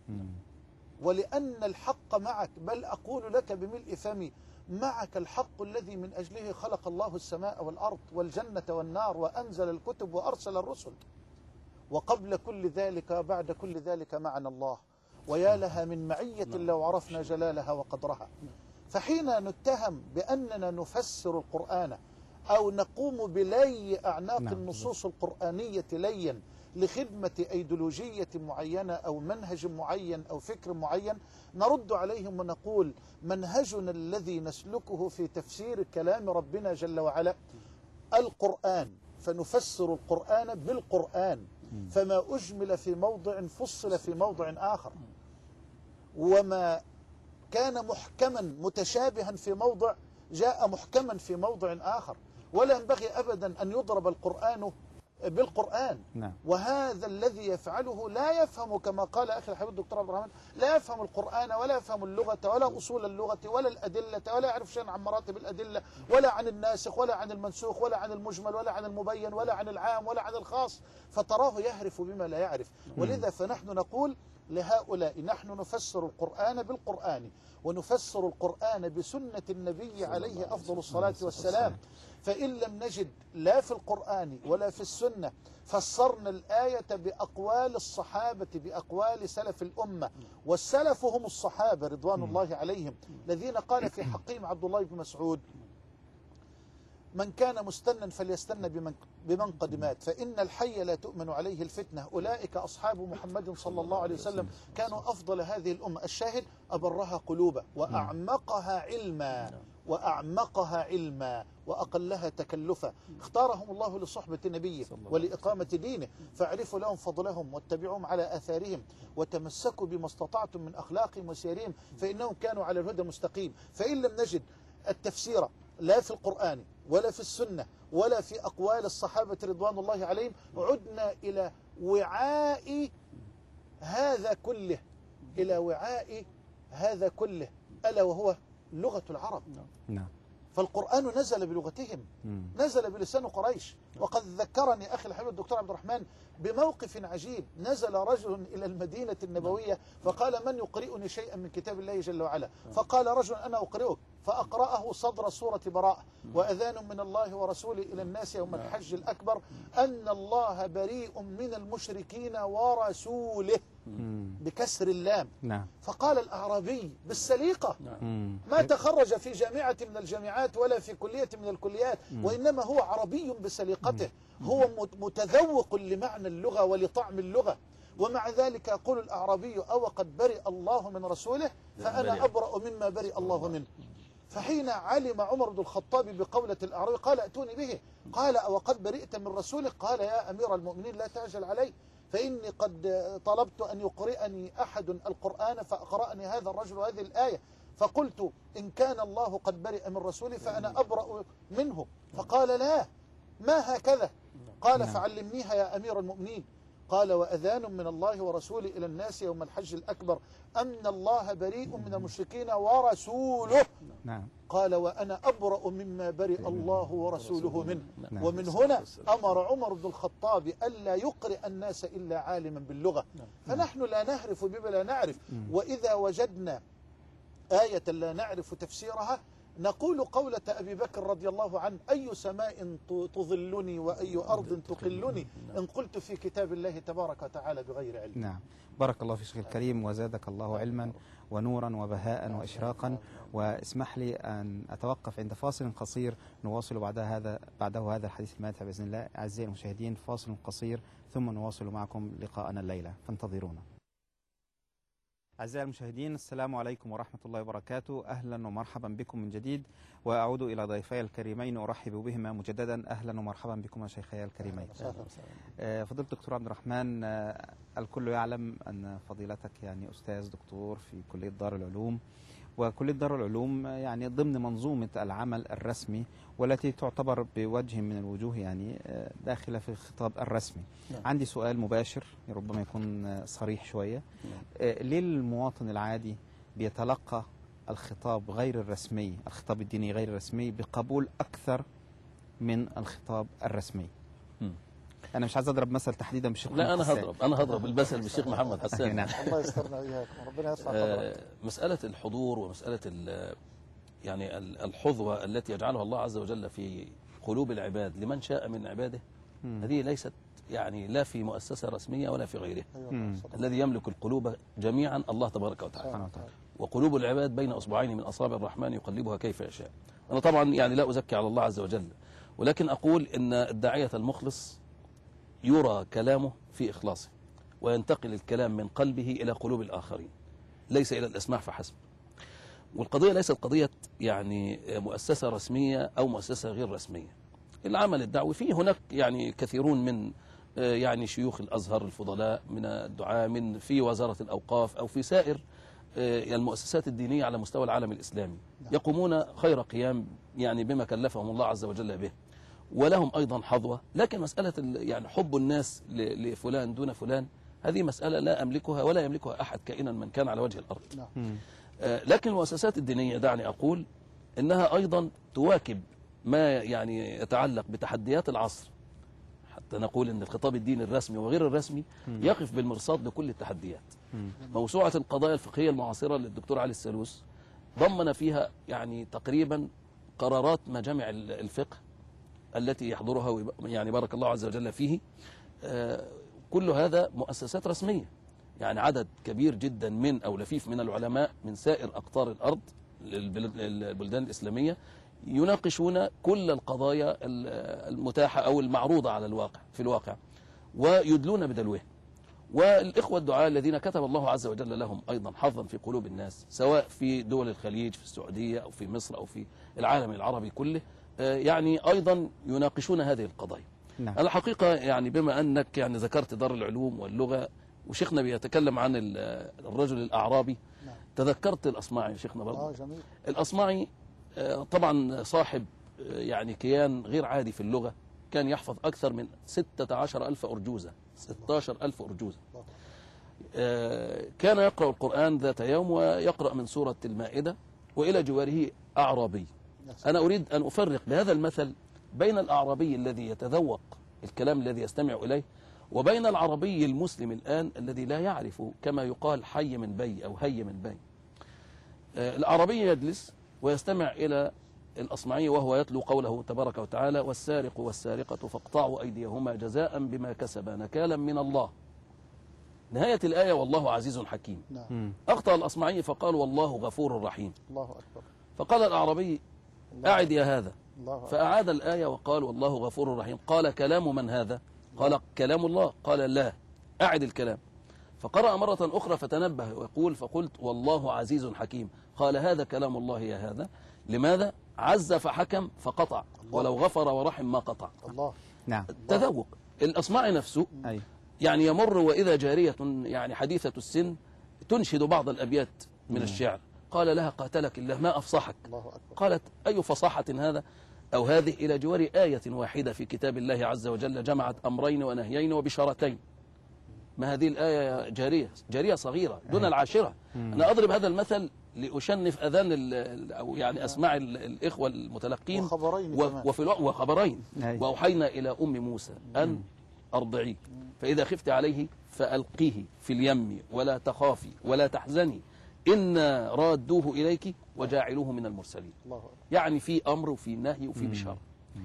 ولأن الحق معك. بل أقول لك بملء فمي معك الحق الذي من أجله خلق الله السماء والأرض والجنة والنار وأنزل الكتب وأرسل الرسل. وقبل كل ذلك وبعد كل ذلك معنا الله، ويا لها من معية لو عرفنا جلالها وقدرها. فحين نتهم بأننا نفسر القرآن أو نقوم بلي أعناق النصوص القرآنية ليا لخدمة أيديولوجية معينة أو منهج معين أو فكر معين، نرد عليهم ونقول منهجنا الذي نسلكه في تفسير كلام ربنا جل وعلا القرآن، فنفسر القرآن بالقرآن، فما أجمل في موضع فصل في موضع آخر، وما كان محكما متشابها في موضع جاء محكما في موضع آخر. ولا ينبغي أبدا أن يضرب القرآن بالقرآن. نعم. وهذا الذي يفعله لا يفهم، كما قال أخي الحبيب الدكتور عبد الرحمن، لا يفهم القرآن ولا يفهم اللغة ولا أصول اللغة ولا الأدلة ولا يعرف شيئا عن مراتب الأدلة ولا عن الناسخ ولا عن المنسوخ ولا عن المجمل ولا عن المبين ولا عن العام ولا عن الخاص، فتراه يهرف بما لا يعرف. ولذا فنحن نقول لهؤلاء نحن نفسر القرآن بالقرآن ونفسر القرآن بسنة النبي عليه أفضل الصلاة والسلام. فإن لم نجد لا في القرآن ولا في السنة فسرنا الآية بأقوال الصحابة بأقوال سلف الأمة، والسلف هم الصحابة رضوان الله عليهم الذين قال في حقهم عبد الله بن مسعود من كان مستنا فليستن بمن قد مات فإن الحي لا تؤمن عليه الفتنة. أولئك أصحاب محمد صلى الله عليه وسلم كانوا أفضل هذه الأمة. الشاهد أبرها قلوبا وأعمقها علما وأقلها تكلفا. اختارهم الله لصحبة نبيه ولإقامة دينه، فاعرفوا لهم فضلهم واتبعوهم على آثارهم وتمسكوا بما استطعتم من أخلاقهم وسيرهم فإنهم كانوا على الهدى مستقيم. فإن لم نجد التفسير لا في القرآن ولا في السنة ولا في أقوال الصحابة رضوان الله عليهم، عدنا إلى وعاء هذا كله، إلى وعاء هذا كله، ألا وهو لغة العرب. نعم. فالقرآن نزل بلغتهم، نزل بلسان قريش. وقد ذكرني أخي الحبيب الدكتور عبد الرحمن بموقف عجيب. نزل رجل إلى المدينة النبوية فقال من يقرئني شيئا من كتاب الله جل وعلا؟ فقال رجل أنا أقرئك، فأقرأه صدر سورة براءة وأذان من الله ورسوله إلى الناس يوم الحج الأكبر أن الله بريء من المشركين ورسوله بكسر اللام. نعم. فقال الأعرابي بالسليقة ما تخرج في جامعة من الجامعات ولا في كلية من الكليات، وإنما هو عربي بسليقته، هو متذوق لمعنى اللغة ولطعم اللغة. ومع ذلك يقول الأعرابي أو قد برئ الله من رسوله فأنا أبرأ مما برئ الله منه. فحين علم عمر بن الخطاب بقولة الأعرابي قال ائتوني به، قال أو قد برئت من رسوله؟ قال يا أمير المؤمنين لا تعجل علي، فإني قد طلبت أن يقرئني أحد القرآن فأقرأني هذا الرجل هذه الآية، فقلت إن كان الله قد برئ من رسوله فأنا أبرأ منه. فقال لا ما هكذا، قال فعلمنيها يا أمير المؤمنين. قال وأذان من الله ورسوله إلى الناس يوم الحج الأكبر أن الله بريء من المشركين ورسوله. نعم. قال وأنا أبرأ مما برئ الله ورسوله منه. نعم. ومن هنا أمر عمر بن الخطاب ألا يقرئ الناس إلا عالما باللغة. فنحن لا نهرف بما لا نعرف، وإذا وجدنا آية لا نعرف تفسيرها نقول قولة أبي بكر رضي الله عنه: أي سماء تظلني وأي أرض تقلني إن قلت في كتاب الله تبارك وتعالى بغير علم. نعم. بارك الله في شيخ الكريم وزادك الله علما ونورا وبهاء وإشراقا. واسمح لي أن أتوقف عند فاصل قصير نواصل بعده هذا الحديث الماتع بإذن الله. أعزائي المشاهدين، فاصل قصير ثم نواصل معكم لقاءنا الليلة، فانتظرونا. أعزائي المشاهدين، السلام عليكم ورحمة الله وبركاته. أهلا ومرحبا بكم من جديد، وأعود إلى ضيفي الكريمين أرحب بهما مجددا. أهلا ومرحبا بكما شيخي الكريمين. فضيلة الدكتور عبد الرحمن، الكل يعلم أن فضيلتك يعني أستاذ دكتور في كلية دار العلوم، وكلية دار العلوم يعني ضمن منظومة العمل الرسمي والتي تعتبر بوجه من الوجوه يعني داخلة في الخطاب الرسمي. عندي سؤال مباشر ربما يكون صريح شوية. ليه المواطن العادي بيتلقى الخطاب غير الرسمي، الخطاب الديني غير الرسمي، بقبول أكثر من الخطاب الرسمي؟ أنا مش عايز أضرب مثل تحديدا بالشيخ محمد حسان. لا، أنا هضرب المثل بالشيخ محمد حسان. الله يسترنا وإياكم، ربنا يرفع قدرك. مسألة الحضور ومسألة يعني الحظوة التي يجعلها الله عز وجل في قلوب العباد لمن شاء من عباده، هذه ليست يعني لا في مؤسسة رسمية ولا في غيرها. الذي يملك القلوب جميعا الله تبارك وتعالى، وقلوب العباد بين أصبعين من أصابع الرحمن يقلبها كيف يشاء. أنا طبعا يعني لا أزكي على الله عز وجل، ولكن أقول إن الداعية المخلص يرى كلامه في إخلاصه، وينتقل الكلام من قلبه إلى قلوب الآخرين، ليس إلى الأسماع فحسب. والقضية ليست قضية يعني مؤسسة رسمية أو مؤسسة غير رسمية. العمل الدعوي فيه هناك يعني كثيرون من يعني شيوخ الأزهر الفضلاء، من الدعاة، من في وزارة الأوقاف أو في سائر المؤسسات الدينية على مستوى العالم الإسلامي، يقومون خير قيام يعني بما كلفهم الله عز وجل به، ولهم أيضا حظوة. لكن مسألة يعني حب الناس لفلان دون فلان، هذه مسألة لا أملكها ولا يملكها أحد كائنا من كان على وجه الأرض. لكن المؤسسات الدينية دعني أقول إنها أيضا تواكب ما يعني يتعلق بتحديات العصر، حتى نقول إن الخطاب الديني الرسمي وغير الرسمي يقف بالمرصاد لكل التحديات. موسوعة القضايا الفقهية المعاصرة للدكتور علي السالوس ضمن فيها يعني تقريبا قرارات مجامع الفقه التي يحضرها يعني بارك الله عز وجل فيه. كل هذا مؤسسات رسمية، يعني عدد كبير جدا من أو لفيف من العلماء من سائر أقطار الأرض البلدان الإسلامية يناقشون كل القضايا المتاحة أو المعروضة على الواقع ويدلون بدلوه. والإخوة الدعاء الذين كتب الله عز وجل لهم أيضا حظا في قلوب الناس، سواء في دول الخليج، في السعودية أو في مصر أو في العالم العربي كله، يعني أيضا يناقشون هذه القضايا. نعم. الحقيقة يعني بما أنك يعني ذكرت دار العلوم واللغة وشيخنا بيتكلم عن الرجل الأعرابي، تذكرت الأصمعي يا شيخنا برضه. جميل. الأصمعي طبعا صاحب يعني كيان غير عادي في اللغة، كان يحفظ أكثر من 16,000 أرجوزة، 16,000 أرجوزة. كان يقرأ القرآن ذات يوم ويقرأ من سورة المائدة وإلى جواره أعرابي. أنا أريد أن أفرق بهذا المثل بين الأعرابي الذي يتذوق الكلام الذي يستمع إليه وبين العربي المسلم الآن الذي لا يعرف كما يقال حي من بي أو هي من بي. الأعرابي يجلس ويستمع إلى الأصمعي وهو يتلو قوله تبارك وتعالى: والسارق والسارقة فاقطعوا أيديهما جزاء بما كسبا نكالا من الله. نهاية الآية: والله عزيز حكيم. أخطأ الأصمعي فقال: والله غفور رحيم. الله أكبر. فقال الأعرابي: أعد يا هذا. فأعاد الآية وقال: والله غفور رحيم. قال: كلام من هذا؟ قال: كلام الله. قال: لا، أعد الكلام. فقرأ مرة أخرى فتنبه ويقول: فقلت: والله عزيز حكيم. قال: هذا كلام الله يا هذا. لماذا؟ عز فحكم فقطع، ولو غفر ورحم ما قطع. الله. نعم. تذوق. الأصمعي نفسه يعني يمر وإذا جارية يعني حديثة السن تنشد بعض الأبيات من الشعر، قال لها: قاتلك الله ما أفصحك. الله أكبر. قالت: أي فصاحة هذا أو هذه، إلى جوار آية واحدة في كتاب الله عز وجل جمعت أمرين ونهيين وبشارتين. ما هذه الآية جارية صغيرة دون العاشرة. أنا أضرب هذا المثل لأشنف أذان أو يعني أسماع الإخوة المتلقين وخبرين. وأوحينا إلى أم موسى أن أرضعيه فإذا خفت عليه فألقيه في اليم ولا تخافي ولا تحزني إنا رادوه إليك وجاعلوه من المرسلين. يعني في أمر وفي نهي وفي بشارة.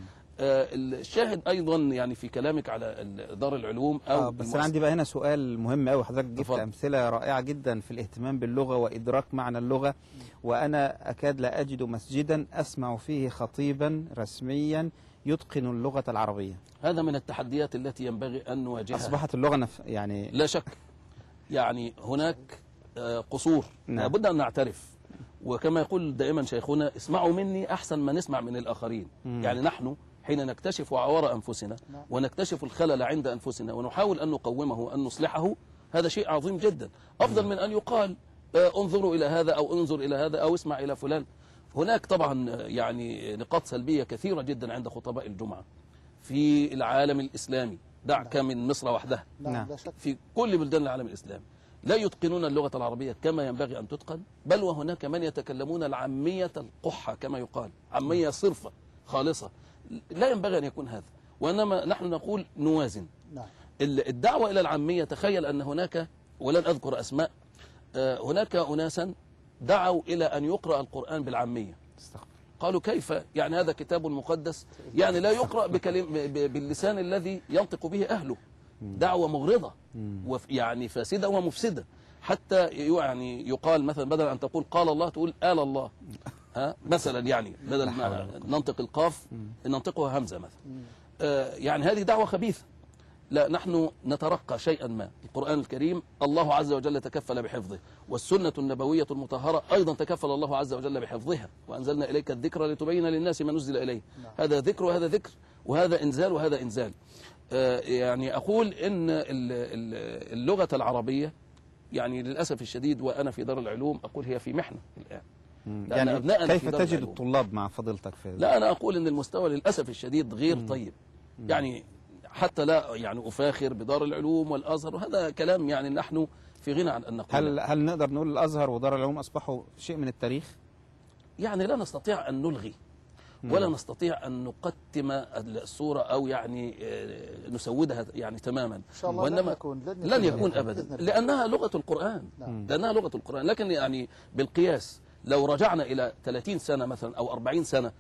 الشاهد أيضا يعني في كلامك على دار العلوم أو بس أنا عندي بقى هنا سؤال مهم أوي. حضرتك جبت أمثلة رائعة جدا في الاهتمام باللغة وإدراك معنى اللغة، وأنا أكاد لا أجد مسجدا أسمع فيه خطيبا رسميا يتقن اللغة العربية. هذا من التحديات التي ينبغي أن نواجهها. أصبحت اللغة يعني لا شك يعني هناك قصور لابد أن نعترف. وكما يقول دائما شيخنا اسمعوا مني أحسن ما نسمع من الآخرين. يعني نحن حين نكتشف عوار أنفسنا ونكتشف الخلل عند أنفسنا ونحاول أن نقومه وأن نصلحه، هذا شيء عظيم جدا، أفضل من أن يقال انظروا إلى هذا أو انظر إلى هذا أو اسمع إلى فلان. هناك طبعا يعني نقاط سلبية كثيرة جدا عند خطباء الجمعة في العالم الإسلامي، دعك من مصر وحدها، في كل بلدان العالم الإسلامي لا يتقنون اللغة العربية كما ينبغي أن تتقن، بل وهناك من يتكلمون العامية القحة كما يقال، عامية صرفة خالصة. لا ينبغي أن يكون هذا، وإنما نحن نقول نوازن. الدعوة إلى العامية، تخيل أن هناك، ولن أذكر أسماء، هناك أناسا دعوا إلى أن يقرأ القرآن بالعامية. قالوا كيف؟ يعني هذا كتاب مقدس، يعني لا يقرأ باللسان الذي ينطق به أهله. دعوة مغرضة يعني فاسدة ومفسدة، حتى يعني يقال مثلا بدل أن تقول قال الله تقول آل الله، مثلا، يعني بدل ما ننطق القاف ننطقها همزة مثلا. يعني هذه دعوة خبيثة. لا، نحن نترقى شيئا ما. القرآن الكريم الله عز وجل تكفل بحفظه، والسنة النبوية المطهرة أيضا تكفل الله عز وجل بحفظها، وأنزلنا إليك الذكر لتبين للناس ما نزل إليه. هذا ذكر وهذا ذكر، وهذا إنزال وهذا إنزال. يعني أقول إن اللغة العربية يعني للأسف الشديد، وأنا في دار العلوم أقول هي في محنة الآن. يعني كيف تجد الطلاب مع فضيلتك في لا، أنا أقول إن المستوى للأسف الشديد غير طيب. يعني حتى لا يعني أفاخر بدار العلوم والأزهر، وهذا كلام يعني نحن في غنى عن أن نقول. هل نقدر نقول الأزهر ودار العلوم أصبحوا شيء من التاريخ؟ يعني لا نستطيع أن نلغي ولا نستطيع أن نقتم الصورة أو يعني نسودها يعني تماما. إن شاء الله لن يكون أبدا، لأنها لغة القرآن. لأنها لغة القرآن. لكن يعني بالقياس لو رجعنا إلى 30 سنة مثلا أو 40 سنة،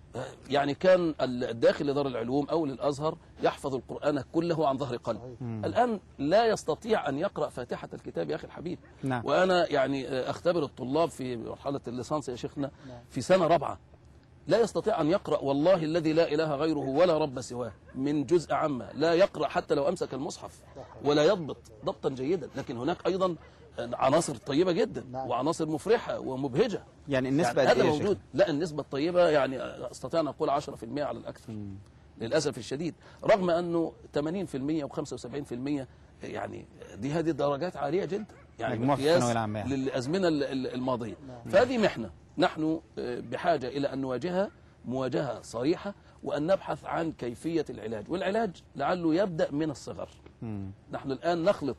يعني كان الداخل لدار العلوم أو للأزهر يحفظ القرآن كله عن ظهر قلب. الآن لا يستطيع أن يقرأ فاتحة الكتاب يا أخي الحبيب. وأنا يعني أختبر الطلاب في مرحلة الليسانس يا شيخنا في سنة رابعة، لا يستطيع أن يقرأ والله الذي لا إله غيره ولا رب سواه من جزء عامة، لا يقرأ حتى لو أمسك المصحف ولا يضبط ضبطا جيدا. لكن هناك أيضا عناصر طيبة جدا وعناصر مفرحة ومبهجة. يعني النسبة يعني هذا موجود. لا، النسبة الطيبة يعني أستطيع أن أقول 10% على الأكثر للأسف الشديد، رغم أنه 80% و75% يعني هذه درجات عالية جدا يعني بقياس للأزمنة الماضية. فهذه محنة نحن بحاجة إلى أن نواجهها مواجهة صريحة، وأن نبحث عن كيفية العلاج، والعلاج لعله يبدأ من الصغر. نحن الآن نخلط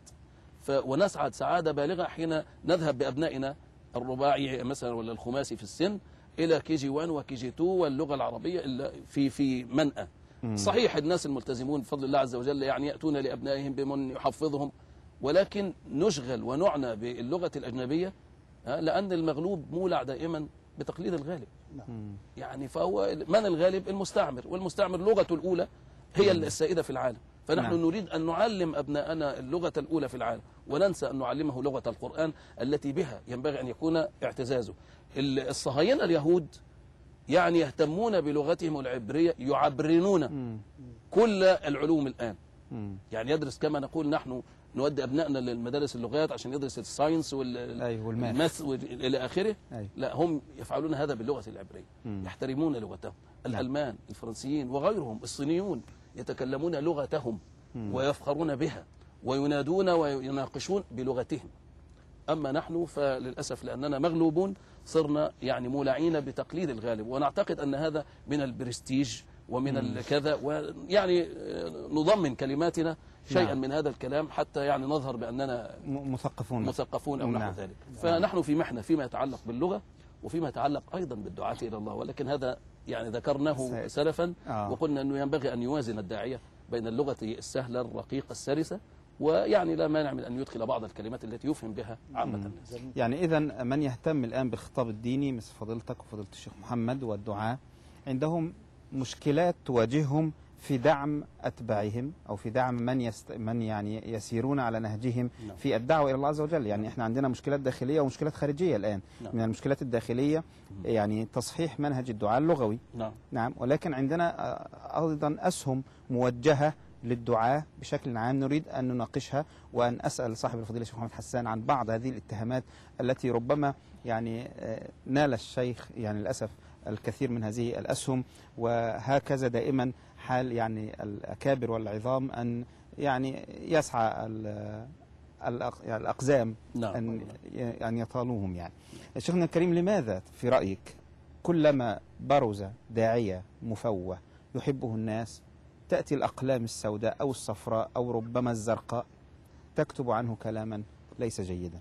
ونسعد سعادة بالغة حين نذهب بأبنائنا الرباعي مثلا ولا الخماسي في السن إلى KG 1 وKG 2 واللغة العربية في منأى. صحيح الناس الملتزمون بفضل الله عز وجل يعني يأتون لأبنائهم بمن يحفظهم، ولكن نشغل ونعنى باللغة الأجنبية لأن المغلوب مولع دائما بتقليد الغالب. يعني فهو من الغالب؟ المستعمر، والمستعمر لغته الأولى هي السائدة في العالم. فنحن نريد أن نعلم أبناءنا اللغة الأولى في العالم، وننسى أن نعلمه لغة القرآن التي بها ينبغي أن يكون اعتزازه. الصهاينة اليهود يعني يهتمون بلغتهم العبرية، يعبرنون كل العلوم الآن. يعني يدرس كما نقول نحن نودي أبنائنا للمدارس اللغات عشان يدرس الساينس والماث إلى آخره. لا، هم يفعلون هذا باللغة العبرية. يحترمون لغتهم. الألمان، الفرنسيين وغيرهم، الصينيون يتكلمون لغتهم ويفخرون بها وينادون ويناقشون بلغتهم. أما نحن فللأسف لأننا مغلوبون صرنا يعني مولعين بتقليد الغالب، ونعتقد أن هذا من البرستيج ومن الكذا، ويعني نضمن كلماتنا شيئا من هذا الكلام حتى يعني نظهر بأننا مثقفون أو نحو ذلك. فنحن في محنة فيما يتعلق باللغة وفيما يتعلق أيضا بالدعاة إلى الله، ولكن هذا يعني ذكرناه سلفا وقلنا أنه ينبغي أن يوازن الداعية بين اللغة السهلة الرقيقة السلسة، ويعني لا مانع من أن يدخل بعض الكلمات التي يفهم بها عامة الناس. يعني إذا من يهتم الآن بالخطاب الديني مثل فضيلتك وفضيلة الشيخ محمد والدعاة عندهم مشكلات تواجههم في دعم أتباعهم أو في دعم من يعني يسيرون على نهجهم في الدعوة إلى الله عز وجل. يعني إحنا عندنا مشكلات داخلية ومشكلات خارجية الآن. من المشكلات الداخلية يعني تصحيح منهج الدعاء اللغوي. نعم. ولكن عندنا أيضا أسهم موجهة للدعاة بشكل عام نريد أن نناقشها، وأن أسأل صاحب الفضيلة الشيخ محمد حسان عن بعض هذه الاتهامات التي ربما يعني نال الشيخ يعني للأسف الكثير من هذه الأسهم. وهكذا دائما حال يعني الأكابر والعظام أن يعني يسعى الأقزام أن يطالوهم. يعني شيخنا الكريم، لماذا في رأيك كلما برز داعية مفوه يحبه الناس تأتي الأقلام السوداء أو الصفراء أو ربما الزرقاء تكتب عنه كلاما ليس جيدا؟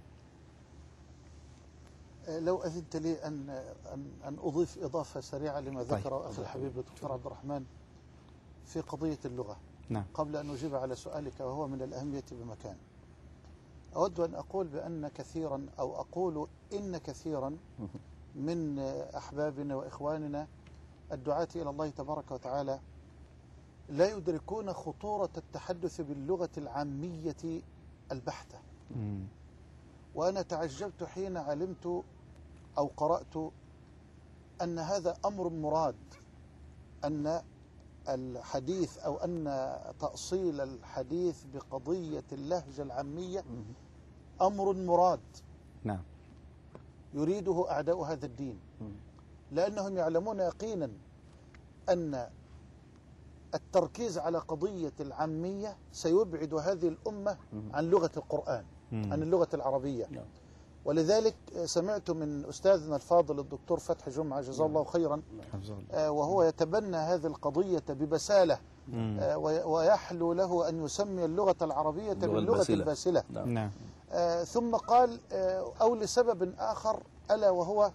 لو أذنت لي أن أضيف إضافة سريعة لما ذكره أخي الحبيب الدكتور عبد الرحمن في قضية اللغة. نعم. قبل أن أجيب على سؤالك وهو من الأهمية بمكان، أود أن أقول بأن كثيرا أو أقول إن كثيرا من أحبابنا وإخواننا الدعاة إلى الله تبارك وتعالى لا يدركون خطورة التحدث باللغة العامية البحتة. وأنا تعجبت حين علمت أو قرأت أن هذا أمر مراد، أن الحديث أو أن تأصيل الحديث بقضية اللهجة العامية أمر مراد. نعم. يريده أعداء هذا الدين، لأنهم يعلمون يقينا أن التركيز على قضية العامية سيبعد هذه الأمة عن لغة القرآن، عن اللغة العربية. ولذلك سمعت من أستاذنا الفاضل الدكتور فتحي جمعة جزاه الله خيرا، وهو يتبنى هذه القضية ببسالة، ويحلو له أن يسمي اللغة العربية باللغة الباسلة. ثم قال أو لسبب آخر، ألا وهو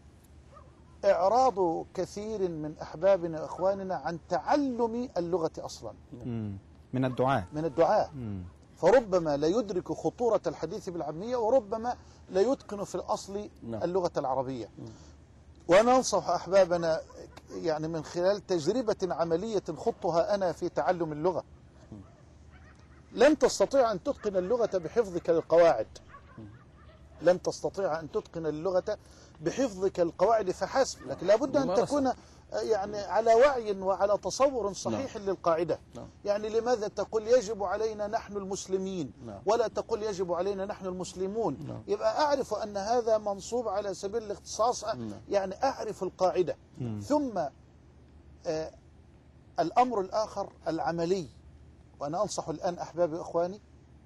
إعراض كثير من أحبابنا وإخواننا عن تعلم اللغة أصلا من الدعاء. فربما لا يدرك خطورة الحديث بالعامية، وربما لا يتقن في الأصل اللغة العربية. وأنا أنصح أحبابنا يعني من خلال تجربة عملية خضتها أنا في تعلم اللغة. لن تستطيع أن تتقن اللغة بحفظك للقواعد، لن تستطيع أن تتقن اللغة بحفظك القواعد فحسب، لكن لابد أن تكون يعني على وعي وعلى تصور صحيح للقاعدة. يعني لماذا تقول يجب علينا نحن المسلمين ولا تقول يجب علينا نحن المسلمون؟ يبقى أعرف أن هذا منصوب على سبيل الاختصاص، يعني أعرف القاعدة. ثم الأمر الآخر العملي، وأنا أنصح الآن أحبابي وإخواني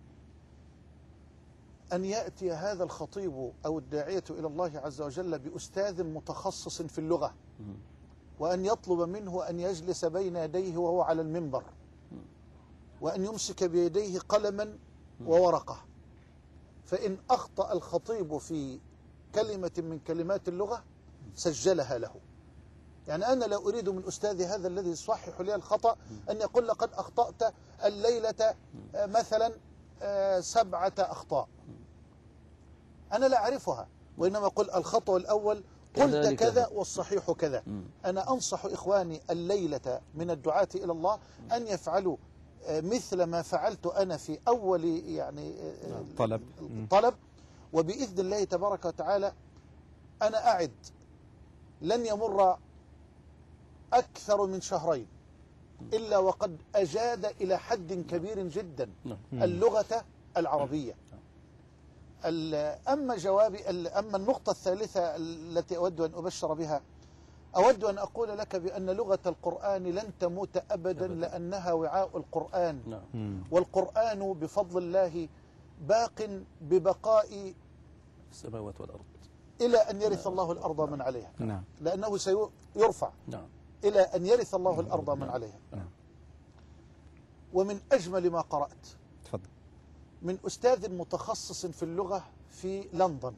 أن يأتي هذا الخطيب أو الداعية إلى الله عز وجل بأستاذ متخصص في اللغة، وأن يطلب منه أن يجلس بين يديه وهو على المنبر، وأن يمسك بيديه قلما وورقة، فإن أخطأ الخطيب في كلمة من كلمات اللغة سجلها له. يعني أنا لا أريد من أستاذي هذا الذي يصحح لي الخطأ أن يقول لقد أخطأت الليلة مثلا 7 أخطاء، أنا لا أعرفها، وإنما أقول الخطأ الأول قلت كذا والصحيح كذا. أنا أنصح إخواني الليلة من الدعاة إلى الله أن يفعلوا مثل ما فعلت أنا في أول يعني طلب، وبإذن الله تبارك وتعالى أنا أعد لن يمر أكثر من 2 شهر إلا وقد أجاد إلى حد كبير جدا اللغة العربية. أما النقطة الثالثة التي أود أن أبشر بها، أود أن أقول لك بأن لغة القرآن لن تموت أبدا، لأنها وعاء القرآن، والقرآن بفضل الله باق ببقاء السماوات والأرض إلى أن يرث الله الأرض من عليها، لأنه سيرفع. إلى أن يرث الله الأرض من عليها. ومن أجمل ما قرأت تفضل. من أستاذ متخصص في اللغة في لندن،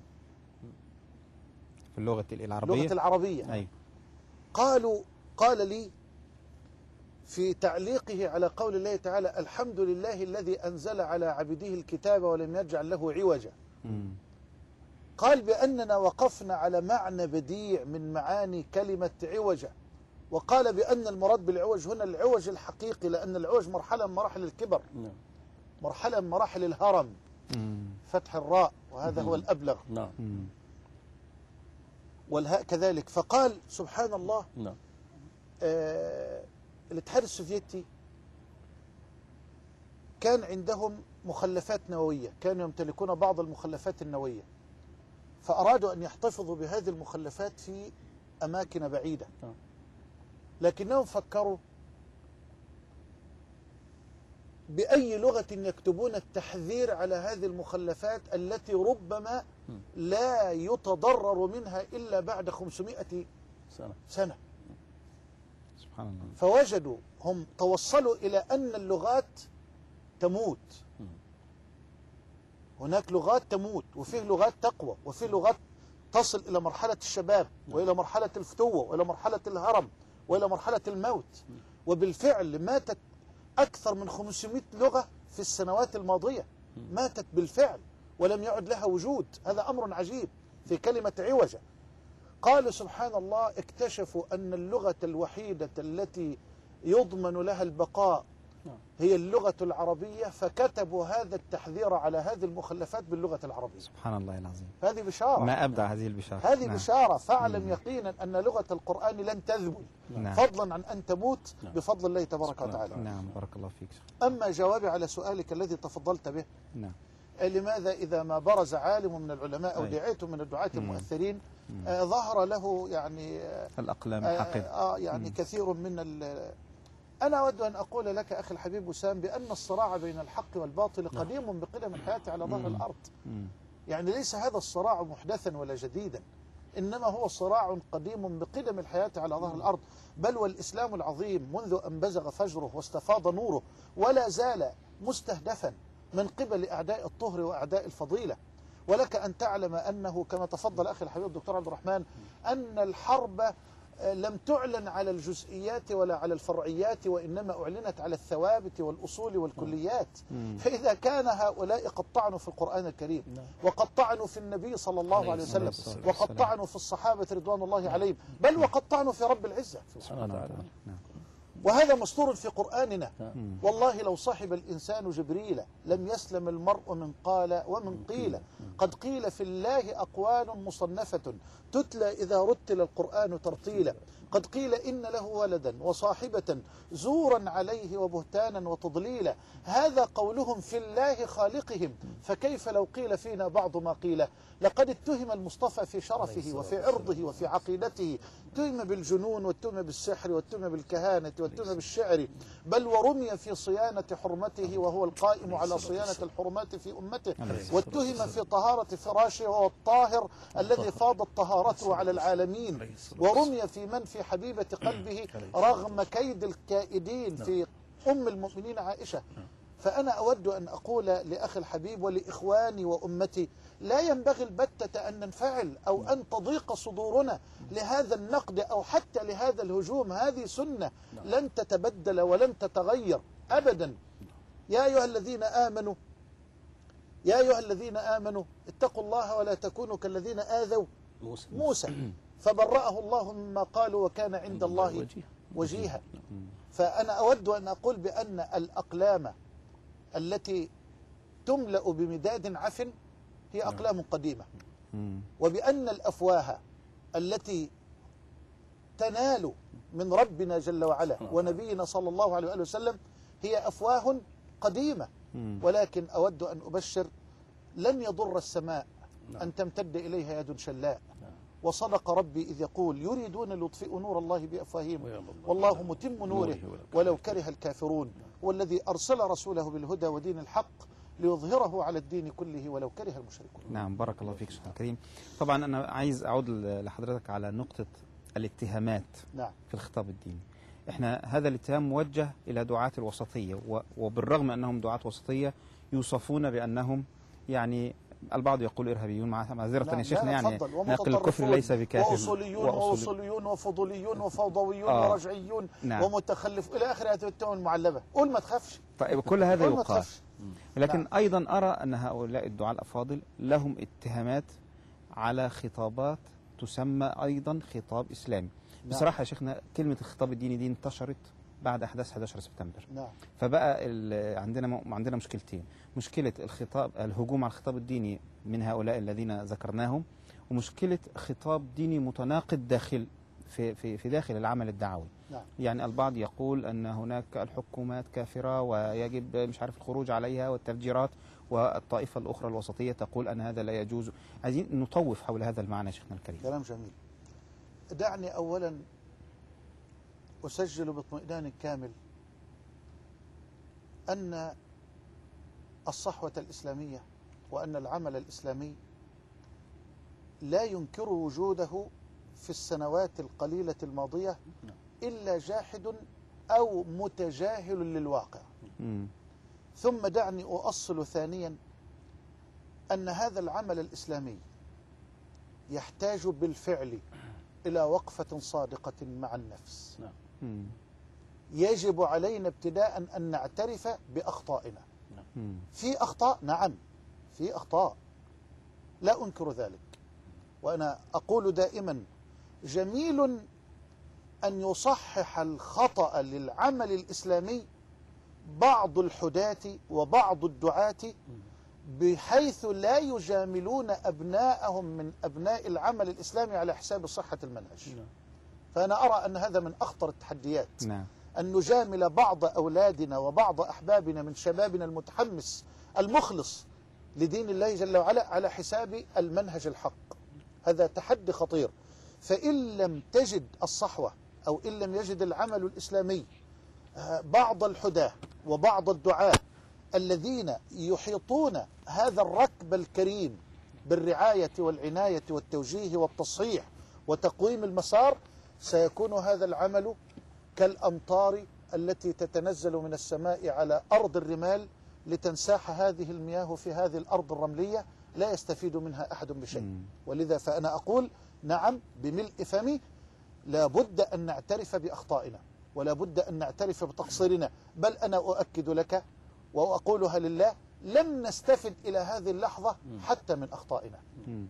في اللغة العربية. اللغة العربية. أيوة. قال لي في تعليقه على قول الله تعالى: الحمد لله الذي أنزل على عبده الكتاب ولم يجعل له عوجا. قال بأننا وقفنا على معنى بديع من معاني كلمة عوجة، وقال بأن المراد بالعوج هنا العوج الحقيقي، لأن العوج مرحلة من مراحل الكبر، مرحلة من مراحل الهرم، فتح الراء وهذا هو الأبلغ، والهاء كذلك. فقال سبحان الله، الاتحاد السوفيتي كان عندهم مخلفات نووية، كانوا يمتلكون بعض المخلفات النووية، فأرادوا أن يحتفظوا بهذه المخلفات في أماكن بعيدة، لكنهم فكروا بأي لغة يكتبون التحذير على هذه المخلفات التي ربما لا يتضرر منها إلا بعد 500 سنة. سبحان الله. فوجدوا، هم توصلوا إلى أن اللغات تموت، هناك لغات تموت، وفيه لغات تقوى، وفيه لغات تصل إلى مرحلة الشباب، وإلى مرحلة الفتوة، وإلى مرحلة الهرم، وإلى مرحلة الموت. وبالفعل ماتت أكثر من 500 لغة في السنوات الماضية، ماتت بالفعل ولم يعد لها وجود. هذا أمر عجيب في كلمة عوجة. قالوا سبحان الله اكتشفوا أن اللغة الوحيدة التي يضمن لها البقاء هي اللغة العربية، فكتبوا هذا التحذير على هذه المخلفات باللغة العربية. سبحان الله العظيم. هذه بشارة، ما أبدع هذه البشارة. هذه بشارة. فاعلم يقينا أن لغة القرآن لن تذبل، فضلا عن أن تموت بفضل الله تبارك وتعالى. نعم، بارك الله فيك. أما جوابي على سؤالك الذي تفضلت به، لماذا إذا ما برز عالم من العلماء أو داعية من الدعاة المؤثرين ظهر له يعني الأقلام حقب، يعني كثير من أنا أود أن أقول لك أخي الحبيب وسام بأن الصراع بين الحق والباطل قديم بقدم الحياة على ظهر الأرض. يعني ليس هذا الصراع محدثا ولا جديدا، إنما هو صراع قديم بقدم الحياة على ظهر الأرض. بل والإسلام العظيم منذ أن بزغ فجره واستفاض نوره ولا زال مستهدفا من قبل أعداء الطهر وأعداء الفضيلة. ولك أن تعلم أنه كما تفضل أخي الحبيب الدكتور عبد الرحمن أن الحرب لم تعلن على الجزئيات ولا على الفرعيات، وإنما أعلنت على الثوابت والأصول والكليات. فإذا كان هؤلاء قد طعنوا في القرآن الكريم، وقد طعنوا في النبي صلى الله عليه وسلم، وقد طعنوا في الصحابة رضوان الله عليهم، بل وقد طعنوا في رب العزة سبحانه وتعالى، وهذا مسطور في قرآننا. والله لو صحب الإنسان جبريل لم يسلم المرء من قال ومن قيل. قد قيل في الله أقوال مصنفة تتلى إذا رتل القرآن ترتيلا. قد قيل إن له ولدا وصاحبة زورا عليه وبهتانا وتضليلا. هذا قولهم في الله خالقهم، فكيف لو قيل فينا بعض ما قيل. لقد اتهم المصطفى في شرفه وفي عرضه وفي عقيدته، اتهم بالجنون واتهم بالسحر واتهم بالكهانة واتهم بالشعر، بل ورمي في صيانة حرمته وهو القائم على صيانة الحرمات في أمته، واتهم في طهارة فراشه وهو الطاهر الذي فاضت طهارته على العالمين، ورمي في من في حبيبة قلبه رغم كيد الكائدين في أم المؤمنين عائشة. فأنا أود أن أقول لأخي الحبيب ولإخواني وأمتي لا ينبغي البتة أن ننفعل أو أن تضيق صدورنا لهذا النقد أو حتى لهذا الهجوم. هذه سنة لن تتبدل ولن تتغير أبدا. يا أيها الذين آمنوا اتقوا الله ولا تكونوا كالذين آذوا موسى فبرأه الله مما قالوا وكان عند الله وجيها. فأنا أود أن أقول بأن الأقلام التي تملأ بمداد عفن هي أقلام قديمة، وبأن الأفواه التي تنال من ربنا جل وعلا ونبينا صلى الله عليه وآله وسلم هي أفواه قديمة. ولكن أود أن أبشر لن يضر السماء أن تمتد إليها يد شلاء. وصدق ربي إذ يقول يريدون ليطفئوا نور الله بأفواههم والله متم نوره ولو كره الكافرون، والذي أرسل رسوله بالهدى ودين الحق ليظهره على الدين كله ولو كره المشركون. نعم، بارك الله فيك شيخ الكريم. طبعا أنا عايز أعود لحضرتك على نقطة الاتهامات نعم. في الخطاب الديني. احنا هذا الاتهام موجه إلى دعاة الوسطية، وبالرغم أنهم دعاة وسطية يوصفون بأنهم يعني البعض يقول إرهابيون، معذرة نعم. يا شيخنا، يعني نقل الكفر ليس بكافر، وأصوليون وفضوليون وفوضويون ورجعيون نعم. ومتخلف إلى آخر هذه التهم المعلبة. قول ما تخافش. طيب كل هذا قول ما يقال، تخافش. لكن نعم. أيضا أرى أن هؤلاء الدعاة الأفاضل لهم اتهامات على خطابات تسمى أيضا خطاب إسلامي. نعم. بصراحة يا شيخنا كلمة الخطاب الديني دي انتشرت بعد أحداث 11 سبتمبر. نعم. فبقى عندنا مشكلتين: مشكلة الهجوم على الخطاب الديني من هؤلاء الذين ذكرناهم، ومشكلة خطاب ديني متناقض في داخل العمل الدعوي. نعم. يعني البعض يقول أن هناك الحكومات كافرة ويجب مش عارف الخروج عليها والتفجيرات، والطائفة الأخرى الوسطية تقول أن هذا لا يجوز. عايزين نطوف حول هذا المعنى يا شيخنا الكريم. كلام جميل. دعني أولا أسجل باطمئنان كامل أن الصحوة الإسلامية وأن العمل الإسلامي لا ينكر وجوده في السنوات القليلة الماضية إلا جاحد أو متجاهل للواقع. ثم دعني أؤصل ثانيا أن هذا العمل الإسلامي يحتاج بالفعل إلى وقفة صادقة مع النفس. يجب علينا ابتداء أن نعترف بأخطائنا. في أخطاء، نعم في أخطاء، لا أنكر ذلك. وأنا أقول دائما جميل أن يصحح الخطأ للعمل الإسلامي بعض الحداة وبعض الدعاة بحيث لا يجاملون أبناءهم من أبناء العمل الإسلامي على حساب صحة المنهج. فأنا أرى أن هذا من أخطر التحديات، أن نجامل بعض أولادنا وبعض أحبابنا من شبابنا المتحمس المخلص لدين الله جل وعلا على حساب المنهج الحق. هذا تحدي خطير. فإن لم تجد الصحوة أو إن لم يجد العمل الإسلامي بعض الحداة وبعض الدعاة الذين يحيطون هذا الركب الكريم بالرعاية والعناية والتوجيه والتصحيح وتقويم المسار، سيكون هذا العمل كالأمطار التي تتنزل من السماء على أرض الرمال لتنساح هذه المياه في هذه الأرض الرملية، لا يستفيد منها أحد بشيء. ولذا فأنا أقول نعم بملء فمي، لا بد أن نعترف بأخطائنا ولا بد أن نعترف بتقصيرنا. بل أنا أؤكد لك وأقولها لله، لن نستفد إلى هذه اللحظة حتى من أخطائنا،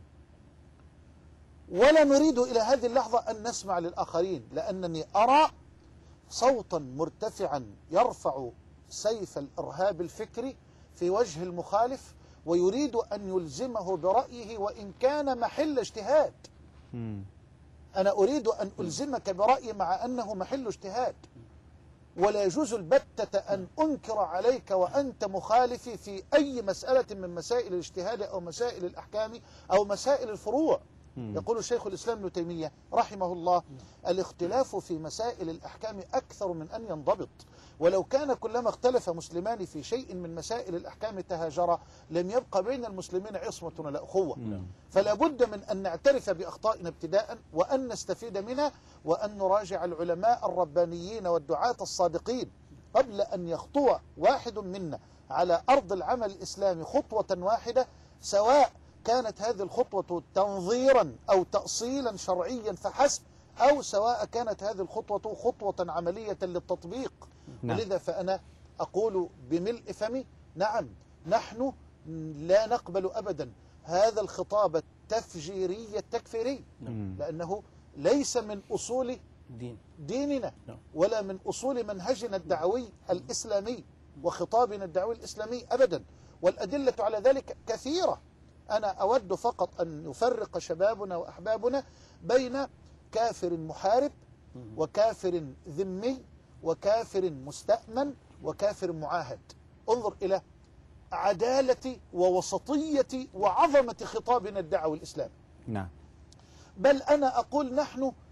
ولا نريد إلى هذه اللحظة أن نسمع للآخرين، لأنني أرى صوتا مرتفعا يرفع سيف الإرهاب الفكري في وجه المخالف ويريد أن يلزمه برأيه وإن كان محل اجتهاد. أنا أريد أن ألزمك برأيي مع أنه محل اجتهاد، ولا يجوز البتة أن أنكر عليك وأنت مخالفي في أي مسألة من مسائل الاجتهاد أو مسائل الأحكام أو مسائل الفروع. يقول الشيخ الإسلام ابن تيمية رحمه الله: الاختلاف في مسائل الأحكام أكثر من أن ينضبط، ولو كان كلما اختلف مسلمان في شيء من مسائل الأحكام تهاجرا لم يبقى بين المسلمين عصمة ولا أخوة. فلا بد من أن نعترف بأخطائنا ابتداء وأن نستفيد منها وأن نراجع العلماء الربانيين والدعاة الصادقين قبل أن يخطو واحد منا على أرض العمل الإسلامي خطوة واحدة، سواء كانت هذه الخطوة تنظيرا أو تأصيلا شرعيا فحسب، أو سواء كانت هذه الخطوة خطوة عملية للتطبيق. ولذا فأنا أقول بملء فمي نعم، نحن لا نقبل أبدا هذا الخطاب التفجيري التكفيري، لأنه ليس من أصول ديننا ولا من أصول منهجنا الدعوي الإسلامي وخطابنا الدعوي الإسلامي أبدا، والأدلة على ذلك كثيرة. أنا أود فقط أن نفرق شبابنا وأحبابنا بين كافر محارب وكافر ذمي وكافر مستأمن وكافر معاهد. انظر إلى عدالة ووسطية وعظمة خطابنا الدعوي الإسلامي. نعم. بل أنا أقول نحن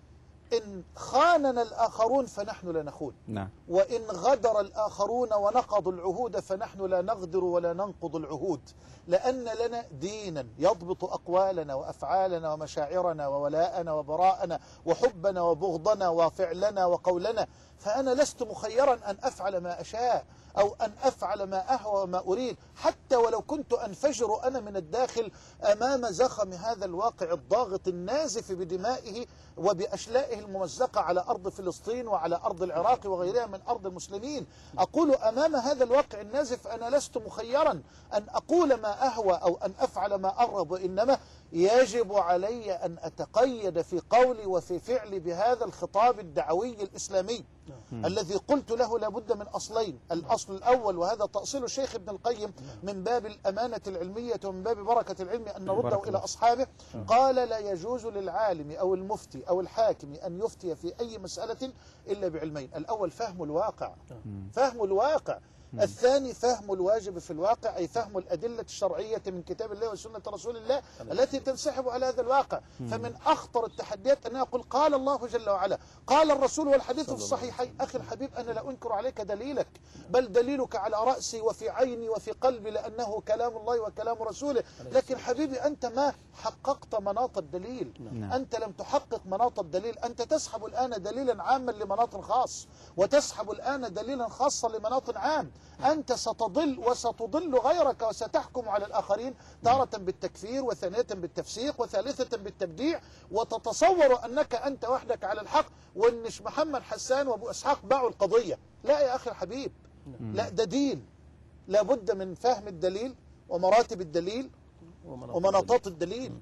إن خاننا الآخرون فنحن لا نخون، نعم. وإن غدر الآخرون ونقضوا العهود فنحن لا نغدر ولا ننقض العهود، لأن لنا دينا يضبط أقوالنا وأفعالنا ومشاعرنا وولاءنا وبراءنا وحبنا وبغضنا وفعلنا وقولنا. فأنا لست مخيرا أن أفعل ما أشاء أو أن أفعل ما أهوى وما أريد، حتى ولو كنت أنفجر أنا من الداخل أمام زخم هذا الواقع الضاغط النازف بدمائه وبأشلائه الممزقة على أرض فلسطين وعلى أرض العراق وغيرها من أرض المسلمين. أقول أمام هذا الواقع النازف أنا لست مخيرا أن أقول ما أهوى أو أن أفعل ما أرغب، وإنما يجب علي أن أتقيد في قولي وفي فعلي بهذا الخطاب الدعوي الإسلامي الذي قلت له لابد من أصلين. الأصل الأول، وهذا تأصيل الشيخ ابن القيم من باب الأمانة العلمية ومن باب بركة العلم أن نرده إلى أصحابه، قال لا يجوز للعالم أو المفتي أو الحاكم أن يفتي في أي مسألة إلا بعلمين: الأول فهم الواقع، فهم الواقع. الثاني فهم الواجب في الواقع، أي فهم الأدلة الشرعية من كتاب الله وسنة رسول الله التي تنسحب على هذا الواقع. فمن أخطر التحديات أن أقول قال الله جل وعلا، قال الرسول، والحديث في الصحيحين. أخي الحبيب، أنا لا أنكر عليك دليلك، بل دليلك على رأسي وفي عيني وفي قلبي، لأنه كلام الله وكلام رسوله. لكن حبيبي أنت ما حققت مناط الدليل، أنت لم تحقق مناط الدليل. أنت تسحب الآن دليلا عاما لمناط خاص، وتسحب الآن دليلا خاصا لمناط عام. أنت ستضل وستضل غيرك وستحكم على الآخرين تارة بالتكفير، وثانية بالتفسيق، وثالثة بالتبديع، وتتصور أنك أنت وحدك على الحق، وإنش محمد حسان وأبو إسحاق باعوا القضية. لا يا أخي الحبيب، لا، ده دين، لابد من فهم الدليل ومراتب الدليل ومناطات الدليل.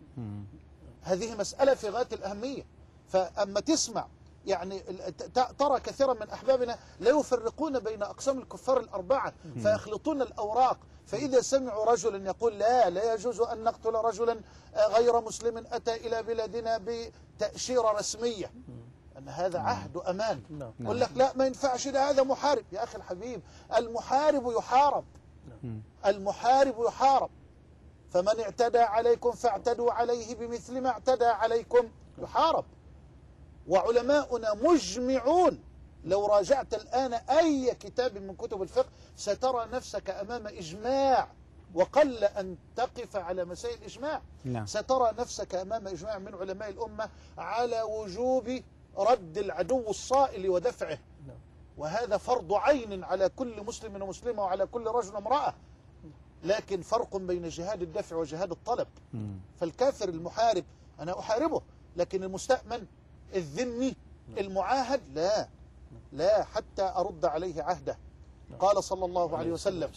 هذه مسألة في غاية الأهمية. فأما تسمع يعني ترى كثيرا من أحبابنا لا يفرقون بين أقسام الكفار الأربعة، فيخلطون الأوراق. فإذا سمعوا رجلا يقول لا يجوز أن نقتل رجلا غير مسلم أتى إلى بلادنا بتأشيرة رسمية، أن هذا عهد أمان، يقول لك لا ما ينفعش، هذا محارب. يا أخي الحبيب، المحارب يحارب، المحارب يحارب. فمن اعتدى عليكم فاعتدوا عليه بمثل ما اعتدى عليكم، يحارب. وعلماؤنا مجمعون، لو راجعت الآن أي كتاب من كتب الفقه سترى نفسك أمام إجماع، وقل أن تقف على مسائل الإجماع. سترى نفسك أمام إجماع من علماء الأمة على وجوب رد العدو الصائل ودفعه، وهذا فرض عين على كل مسلم ومسلمة وعلى كل رجل وامرأة. لكن فرق بين جهاد الدفع وجهاد الطلب. فالكافر المحارب أنا أحاربه، لكن المستأمن الذمي المعاهد لا حتى أرد عليه عهده. قال صلى الله عليه وسلم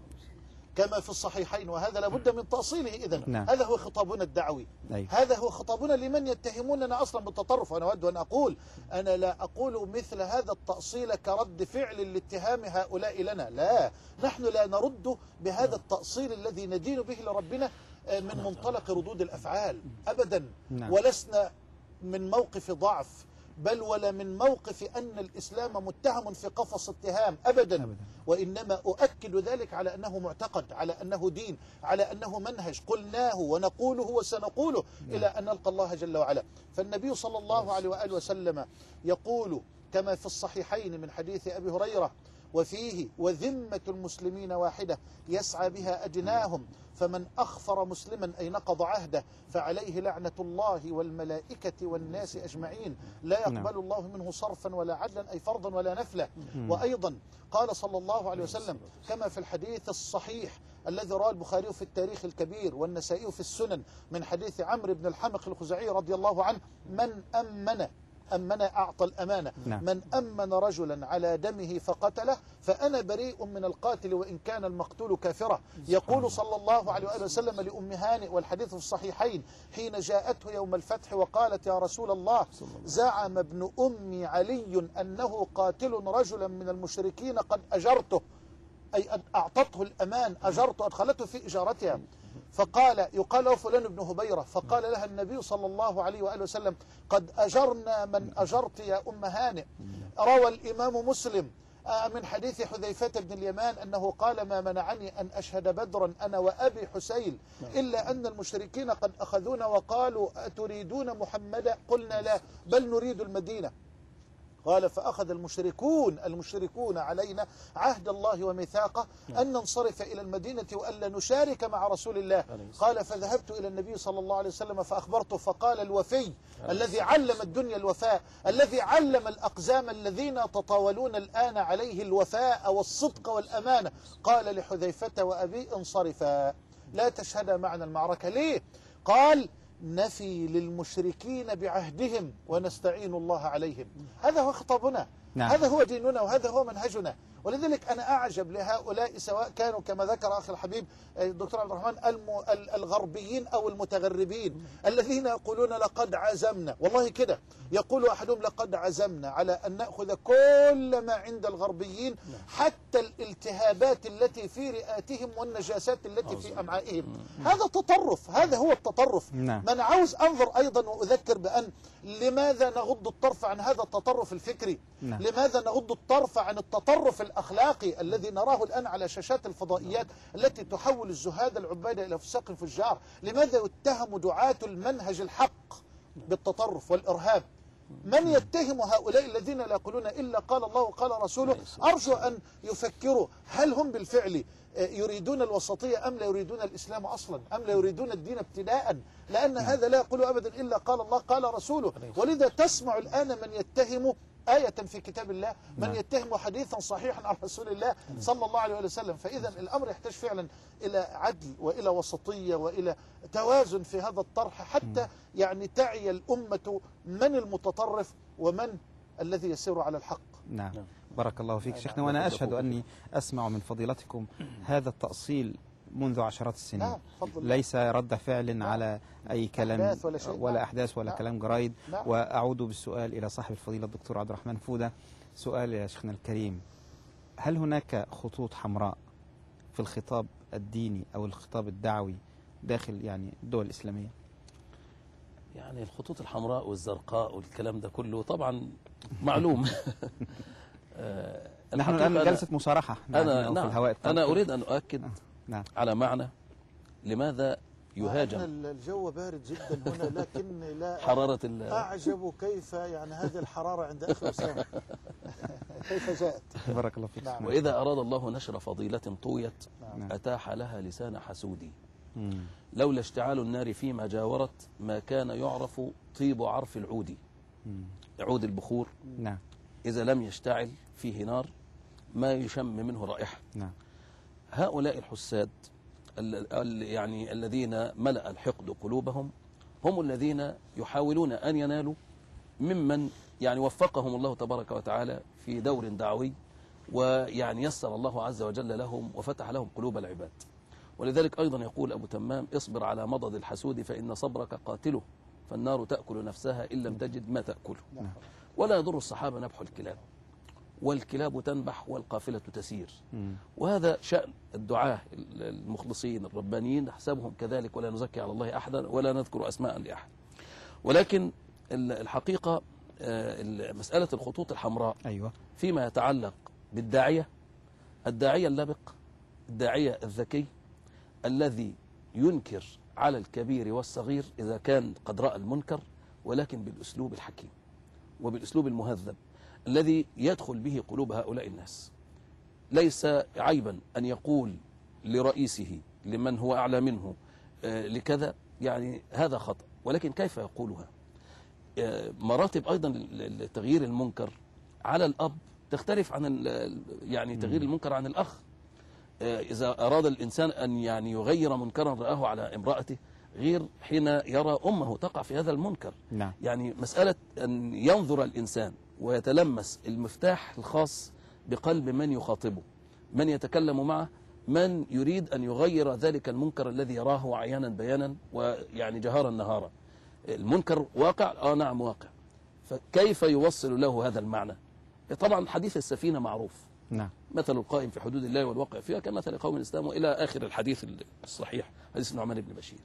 كما في الصحيحين، وهذا لابد من تأصيله. إذن هذا هو خطابنا الدعوي، هذا هو خطابنا لمن يتهموننا أصلا بالتطرف. وأنا أود أن أقول، أنا لا أقول مثل هذا التأصيل كرد فعل لاتهام هؤلاء لنا، لا، نحن لا نرد بهذا التأصيل الذي ندين به لربنا من منطلق ردود الأفعال أبدا، ولسنا من موقف ضعف، بل ولا من موقف أن الإسلام متهم في قفص اتهام أبدا. وإنما أؤكد ذلك على أنه معتقد، على أنه دين، على أنه منهج قلناه ونقوله وسنقوله إلى أن نلقى الله جل وعلا. فالنبي صلى الله عليه وآله وسلم يقول كما في الصحيحين من حديث أبي هريرة، وفيه وذمة المسلمين واحدة يسعى بها أدناهم، فمن أخفر مسلما أي نقض عهده فعليه لعنة الله والملائكة والناس أجمعين، لا يقبل الله منه صرفا ولا عدلا أي فرضا ولا نفلا. وأيضا قال صلى الله عليه وسلم كما في الحديث الصحيح الذي رواه البخاري في التاريخ الكبير والنسائي في السنن من حديث عمرو بن الحمق الخزاعي رضي الله عنه: من أمن أعطى الأمانة، من أمن رجلا على دمه فقتله فأنا بريء من القاتل وإن كان المقتول كافرا. يقول صلى الله عليه وآله وسلم لأم هانئ، والحديث في الصحيحين، حين جاءته يوم الفتح وقالت: يا رسول الله، زعم ابن أمي علي أنه قاتل رجلا من المشركين قد أجرته، أي أعطته الأمان، أجرته، أدخلته في إجارتها. فقال، يقال له فلان بن هبيرة، فقال لها النبي صلى الله عليه وآله وسلم: قد أجرنا من أجرت يا أم هانئ. روى الإمام مسلم من حديث حذيفة بن اليمان أنه قال: ما منعني أن أشهد بدرا أنا وأبي حسين إلا أن المشركين قد أخذونا وقالوا: أتريدون محمدا؟ قلنا: لا، بل نريد المدينة. قال: فأخذ المشركون علينا عهد الله وميثاقه أن ننصرف إلى المدينة وألا نشارك مع رسول الله. قال: فذهبت إلى النبي صلى الله عليه وسلم فأخبرته، فقال: الوفي الذي علم الدنيا الوفاء، الذي علم الأقزام الذين تطاولون الآن عليه الوفاء والصدق والأمانة، قال لحذيفة وأبي: انصرفا لا تشهدا معنا المعركة. ليه؟ قال: نفي للمشركين بعهدهم ونستعين الله عليهم. هذا هو خطابنا، هذا هو ديننا، وهذا هو منهجنا. ولذلك أنا أعجب لهؤلاء، سواء كانوا كما ذكر أخي الحبيب الدكتور عبد الرحمن الغربيين أو المتغربين الذين يقولون: لقد عزمنا. والله كده يقول أحدهم: لقد عزمنا على أن نأخذ كل ما عند الغربيين، حتى الالتهابات التي في رئاتهم والنجاسات التي في أمعائهم. هذا تطرف، هذا هو التطرف. ما أنا عاوز أنظر أيضا وأذكر بأن لماذا نغض الطرف عن هذا التطرف الفكري؟ لماذا نغض الطرف عن التطرف الأخلاقي الذي نراه الآن على شاشات الفضائيات التي تحول الزهاد العبادة إلى فساق فجار؟ لماذا يتهم دعاة المنهج الحق بالتطرف والإرهاب؟ من يتهم هؤلاء الذين لا يقولون إلا قال الله وقال رسوله؟ أرجو أن يفكروا، هل هم بالفعل يريدون الوسطية أم لا يريدون الإسلام أصلا، أم لا يريدون الدين ابتداء؟ لأن هذا لا يقول أبدا إلا قال الله قال رسوله. ولذا تسمع الآن من يتهم آية في كتاب الله، من يتهم حديثا صحيحا عن رسول الله صلى الله عليه وسلم. فإذا الأمر يحتاج فعلا إلى عدل وإلى وسطية وإلى توازن في هذا الطرح، حتى يعني تعي الأمة من المتطرف ومن الذي يسير على الحق. نعم، بارك الله فيك شيخنا. وأنا أشهد أني أسمع من فضيلتكم هذا التأصيل منذ عشرات السنين، ليس رد فعل على أي كلام ولا أحداث ولا كلام جرايد. وأعود بالسؤال إلى صاحب الفضيلة الدكتور عبد الرحمن فودة. سؤال يا شيخنا الكريم: هل هناك خطوط حمراء في الخطاب الديني أو الخطاب الدعوي داخل يعني الدول الإسلامية؟ يعني الخطوط الحمراء والزرقاء والكلام ده كله طبعا معلوم. نحن الآن جلسة مصارحة في الهواء. أنا أريد أن أؤكد على معنى لماذا يهاجم. الجو بارد جدا هنا، لكن لا حرارة أعجب كيف يعني هذه الحرارة عند أخي أسامة كيف جاءت. بارك الله فيك. وإذا أراد الله نشر فضيلة طويت أتاح لها لسان حسودي. لولا اشتعال النار فيما جاورت ما كان يعرف طيب عرف العود. عود البخور إذا لم يشتعل فيه نار ما يشم منه رائحة. هؤلاء الحساد يعني الذين ملأ الحقد قلوبهم هم الذين يحاولون أن ينالوا ممن يعني وفقهم الله تبارك وتعالى في دور دعوي، ويعني يسر الله عز وجل لهم وفتح لهم قلوب العباد. ولذلك أيضا يقول أبو تمام: اصبر على مضض الحسود فإن صبرك قاتله، فالنار تأكل نفسها إن لم تجد ما تأكله. ولا يضر الصحابة نبح الكلاب، والكلاب تنبح والقافلة تسير. وهذا شأن الدعاة المخلصين الربانيين، نحسبهم كذلك ولا نزكي على الله أحدا ولا نذكر أسماء لأحد. ولكن الحقيقة مسألة الخطوط الحمراء فيما يتعلق بالداعية، الداعية اللبق، الداعية الذكي الذي ينكر على الكبير والصغير إذا كان قد رأى المنكر، ولكن بالأسلوب الحكيم وبالأسلوب المهذب الذي يدخل به قلوب هؤلاء الناس. ليس عيبا أن يقول لرئيسه لمن هو أعلى منه لكذا، يعني هذا خطأ، ولكن كيف يقولها؟ مراتب أيضا لتغيير المنكر على الأب تختلف عن يعني تغيير المنكر عن الأخ. إذا أراد الإنسان أن يعني يغير منكرا رآه على امرأته غير حين يرى أمه تقع في هذا المنكر. يعني مسألة أن ينظر الإنسان ويتلمس المفتاح الخاص بقلب من يخاطبه، من يتكلم معه، من يريد أن يغير ذلك المنكر الذي يراه عيانا بيانا ويعني جهارا نهارا. المنكر واقع، نعم واقع، فكيف يوصل له هذا المعنى؟ طبعا حديث السفينة معروف، مثل القائم في حدود الله والواقع فيها كمثل قوم الإسلام، وإلى آخر الحديث الصحيح، حديث النعمان بن بشير.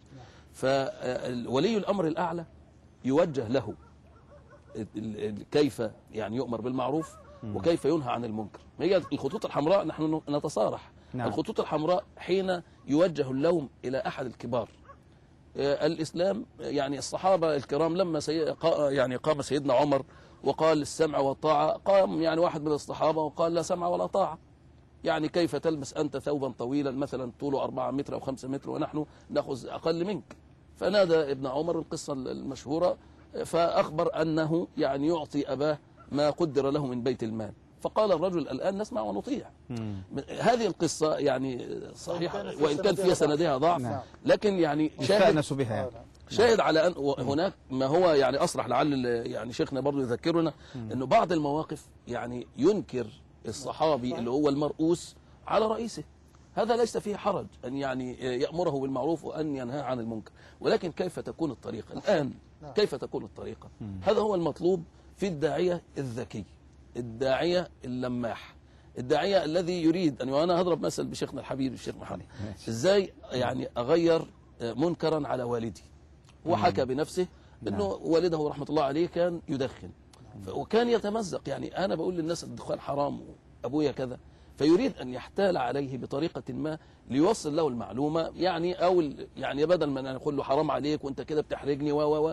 فولي الأمر الأعلى يوجه له كيف يعني يؤمر بالمعروف وكيف ينهى عن المنكر. ما هي الخطوط الحمراء نحن نتصارح. نعم. الخطوط الحمراء حين يوجه اللوم إلى أحد الكبار. الإسلام يعني الصحابة الكرام لما يعني قام سيدنا عمر وقال السمع والطاعة، قام يعني واحد من الصحابة وقال لا سمع ولا طاعة. يعني كيف تلبس أنت ثوبا طويلا مثلا طوله 4 متر أو 5 متر ونحن نأخذ أقل منك؟ فنادى ابن عمر القصة المشهورة، فأخبر أنه يعني يعطي أباه ما قدر له من بيت المال. فقال الرجل الآن نسمع ونطيع. هذه القصة يعني صحيحة وإن كان فيها سندها ضعف، لكن يعني شاهد على أن هناك ما هو يعني أصرح، لعل يعني شيخنا برضو يذكرنا أنه بعض المواقف يعني ينكر الصحابي اللي هو المرؤوس على رئيسه. هذا ليس فيه حرج أن يعني يأمره بالمعروف وأن ينهى عن المنكر، ولكن كيف تكون الطريقة الآن؟ كيف تكون الطريقة؟ هذا هو المطلوب في الداعية الذكي، الداعية اللماح، الداعية الذي يريد أن، وأنا هضرب مثل بشيخنا الحبيب الشيخ محمد، إزاي يعني أغير منكرا على والدي. هو حكى بنفسه أنه والده رحمة الله عليه كان يدخن وكان يتمزق. يعني أنا بقول للناس الدخان حرام وأبويا كذا، فيريد أن يحتال عليه بطريقة ما ليوصل له المعلومة، يعني أو يعني بدل ما نقول له حرام عليك وأنت كده بتحرجني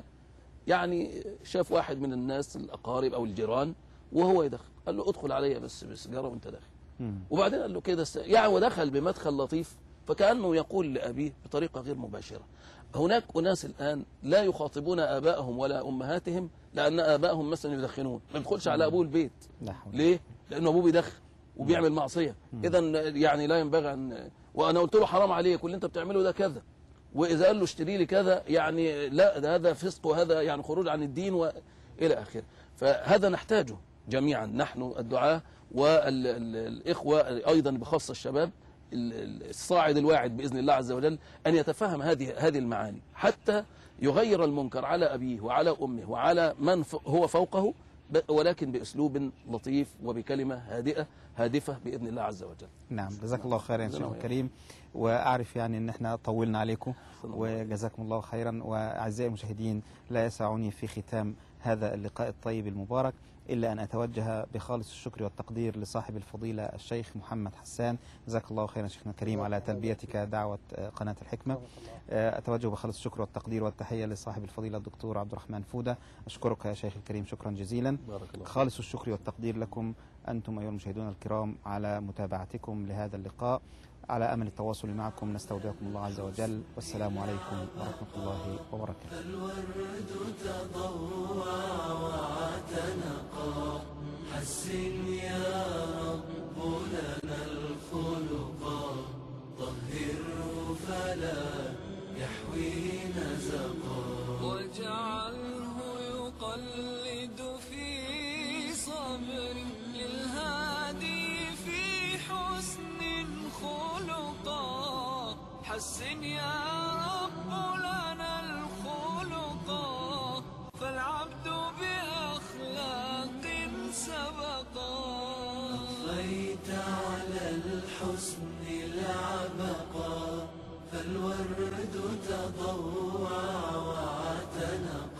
يعني شاف واحد من الناس الأقارب أو الجيران وهو يدخل، قال له ادخل عليا بس بسجارة وأنت داخل. وبعدين قال له كده يعني ودخل بمدخل لطيف، فكأنه يقول لأبيه بطريقة غير مباشرة. هناك أناس الآن لا يخاطبون آبائهم ولا أمهاتهم لأن آبائهم مثلا يدخنون، ما يدخلش على أبوه البيت. ليه؟ لأنه أبوه بيدخن وبيعمل معصية. إذا يعني لا ينبغي أن، وأنا قلت له حرام عليك واللي أنت بتعمله ده كذا، وإذا قال له اشتري لي كذا يعني لا ده هذا فسق وهذا يعني خروج عن الدين وإلى آخره. فهذا نحتاجه جميعا نحن الدعاة والإخوة أيضا بخاصة الشباب الصاعد الواعد بإذن الله عز وجل أن يتفهم هذه المعاني حتى يغير المنكر على أبيه وعلى أمه وعلى من هو فوقه، ولكن بأسلوب لطيف وبكلمة هادفة بإذن الله عز وجل. نعم، جزاك الله خيرا يا شيخ الكريم، وأعرف يعني أن احنا طولنا عليكم وجزاكم الله خيرا. وأعزائي المشاهدين، لا يسعني في ختام هذا اللقاء الطيب المبارك إلا أن أتوجه بخالص الشكر والتقدير لصاحب الفضيلة الشيخ محمد حسان. جزاك الله خيرا شيخنا الكريم على تلبيتك دعوة قناة الحكمة. أتوجه بخالص الشكر والتقدير والتحية لصاحب الفضيلة الدكتور عبد الرحمن فودة. أشكرك يا شيخ الكريم شكرا جزيلا. خالص الشكر والتقدير لكم أنتم أيها المشاهدون الكرام على متابعتكم لهذا اللقاء. على أمل التواصل معكم نستودعكم الله عز وجل، والسلام عليكم ورحمة الله وبركاته. الورد تضوع وتنقى، حسن يا رب لنا الخلقا، طهره فلا يحوي نزقا، واجعله يقلد في صبر للهادي في حسن خلقا، حسن يا رب لنا الخلقا، فالعبد بأخلاق سبقا، أضفيت على الحسن العبقا، فالورد تضوع واعتنقا.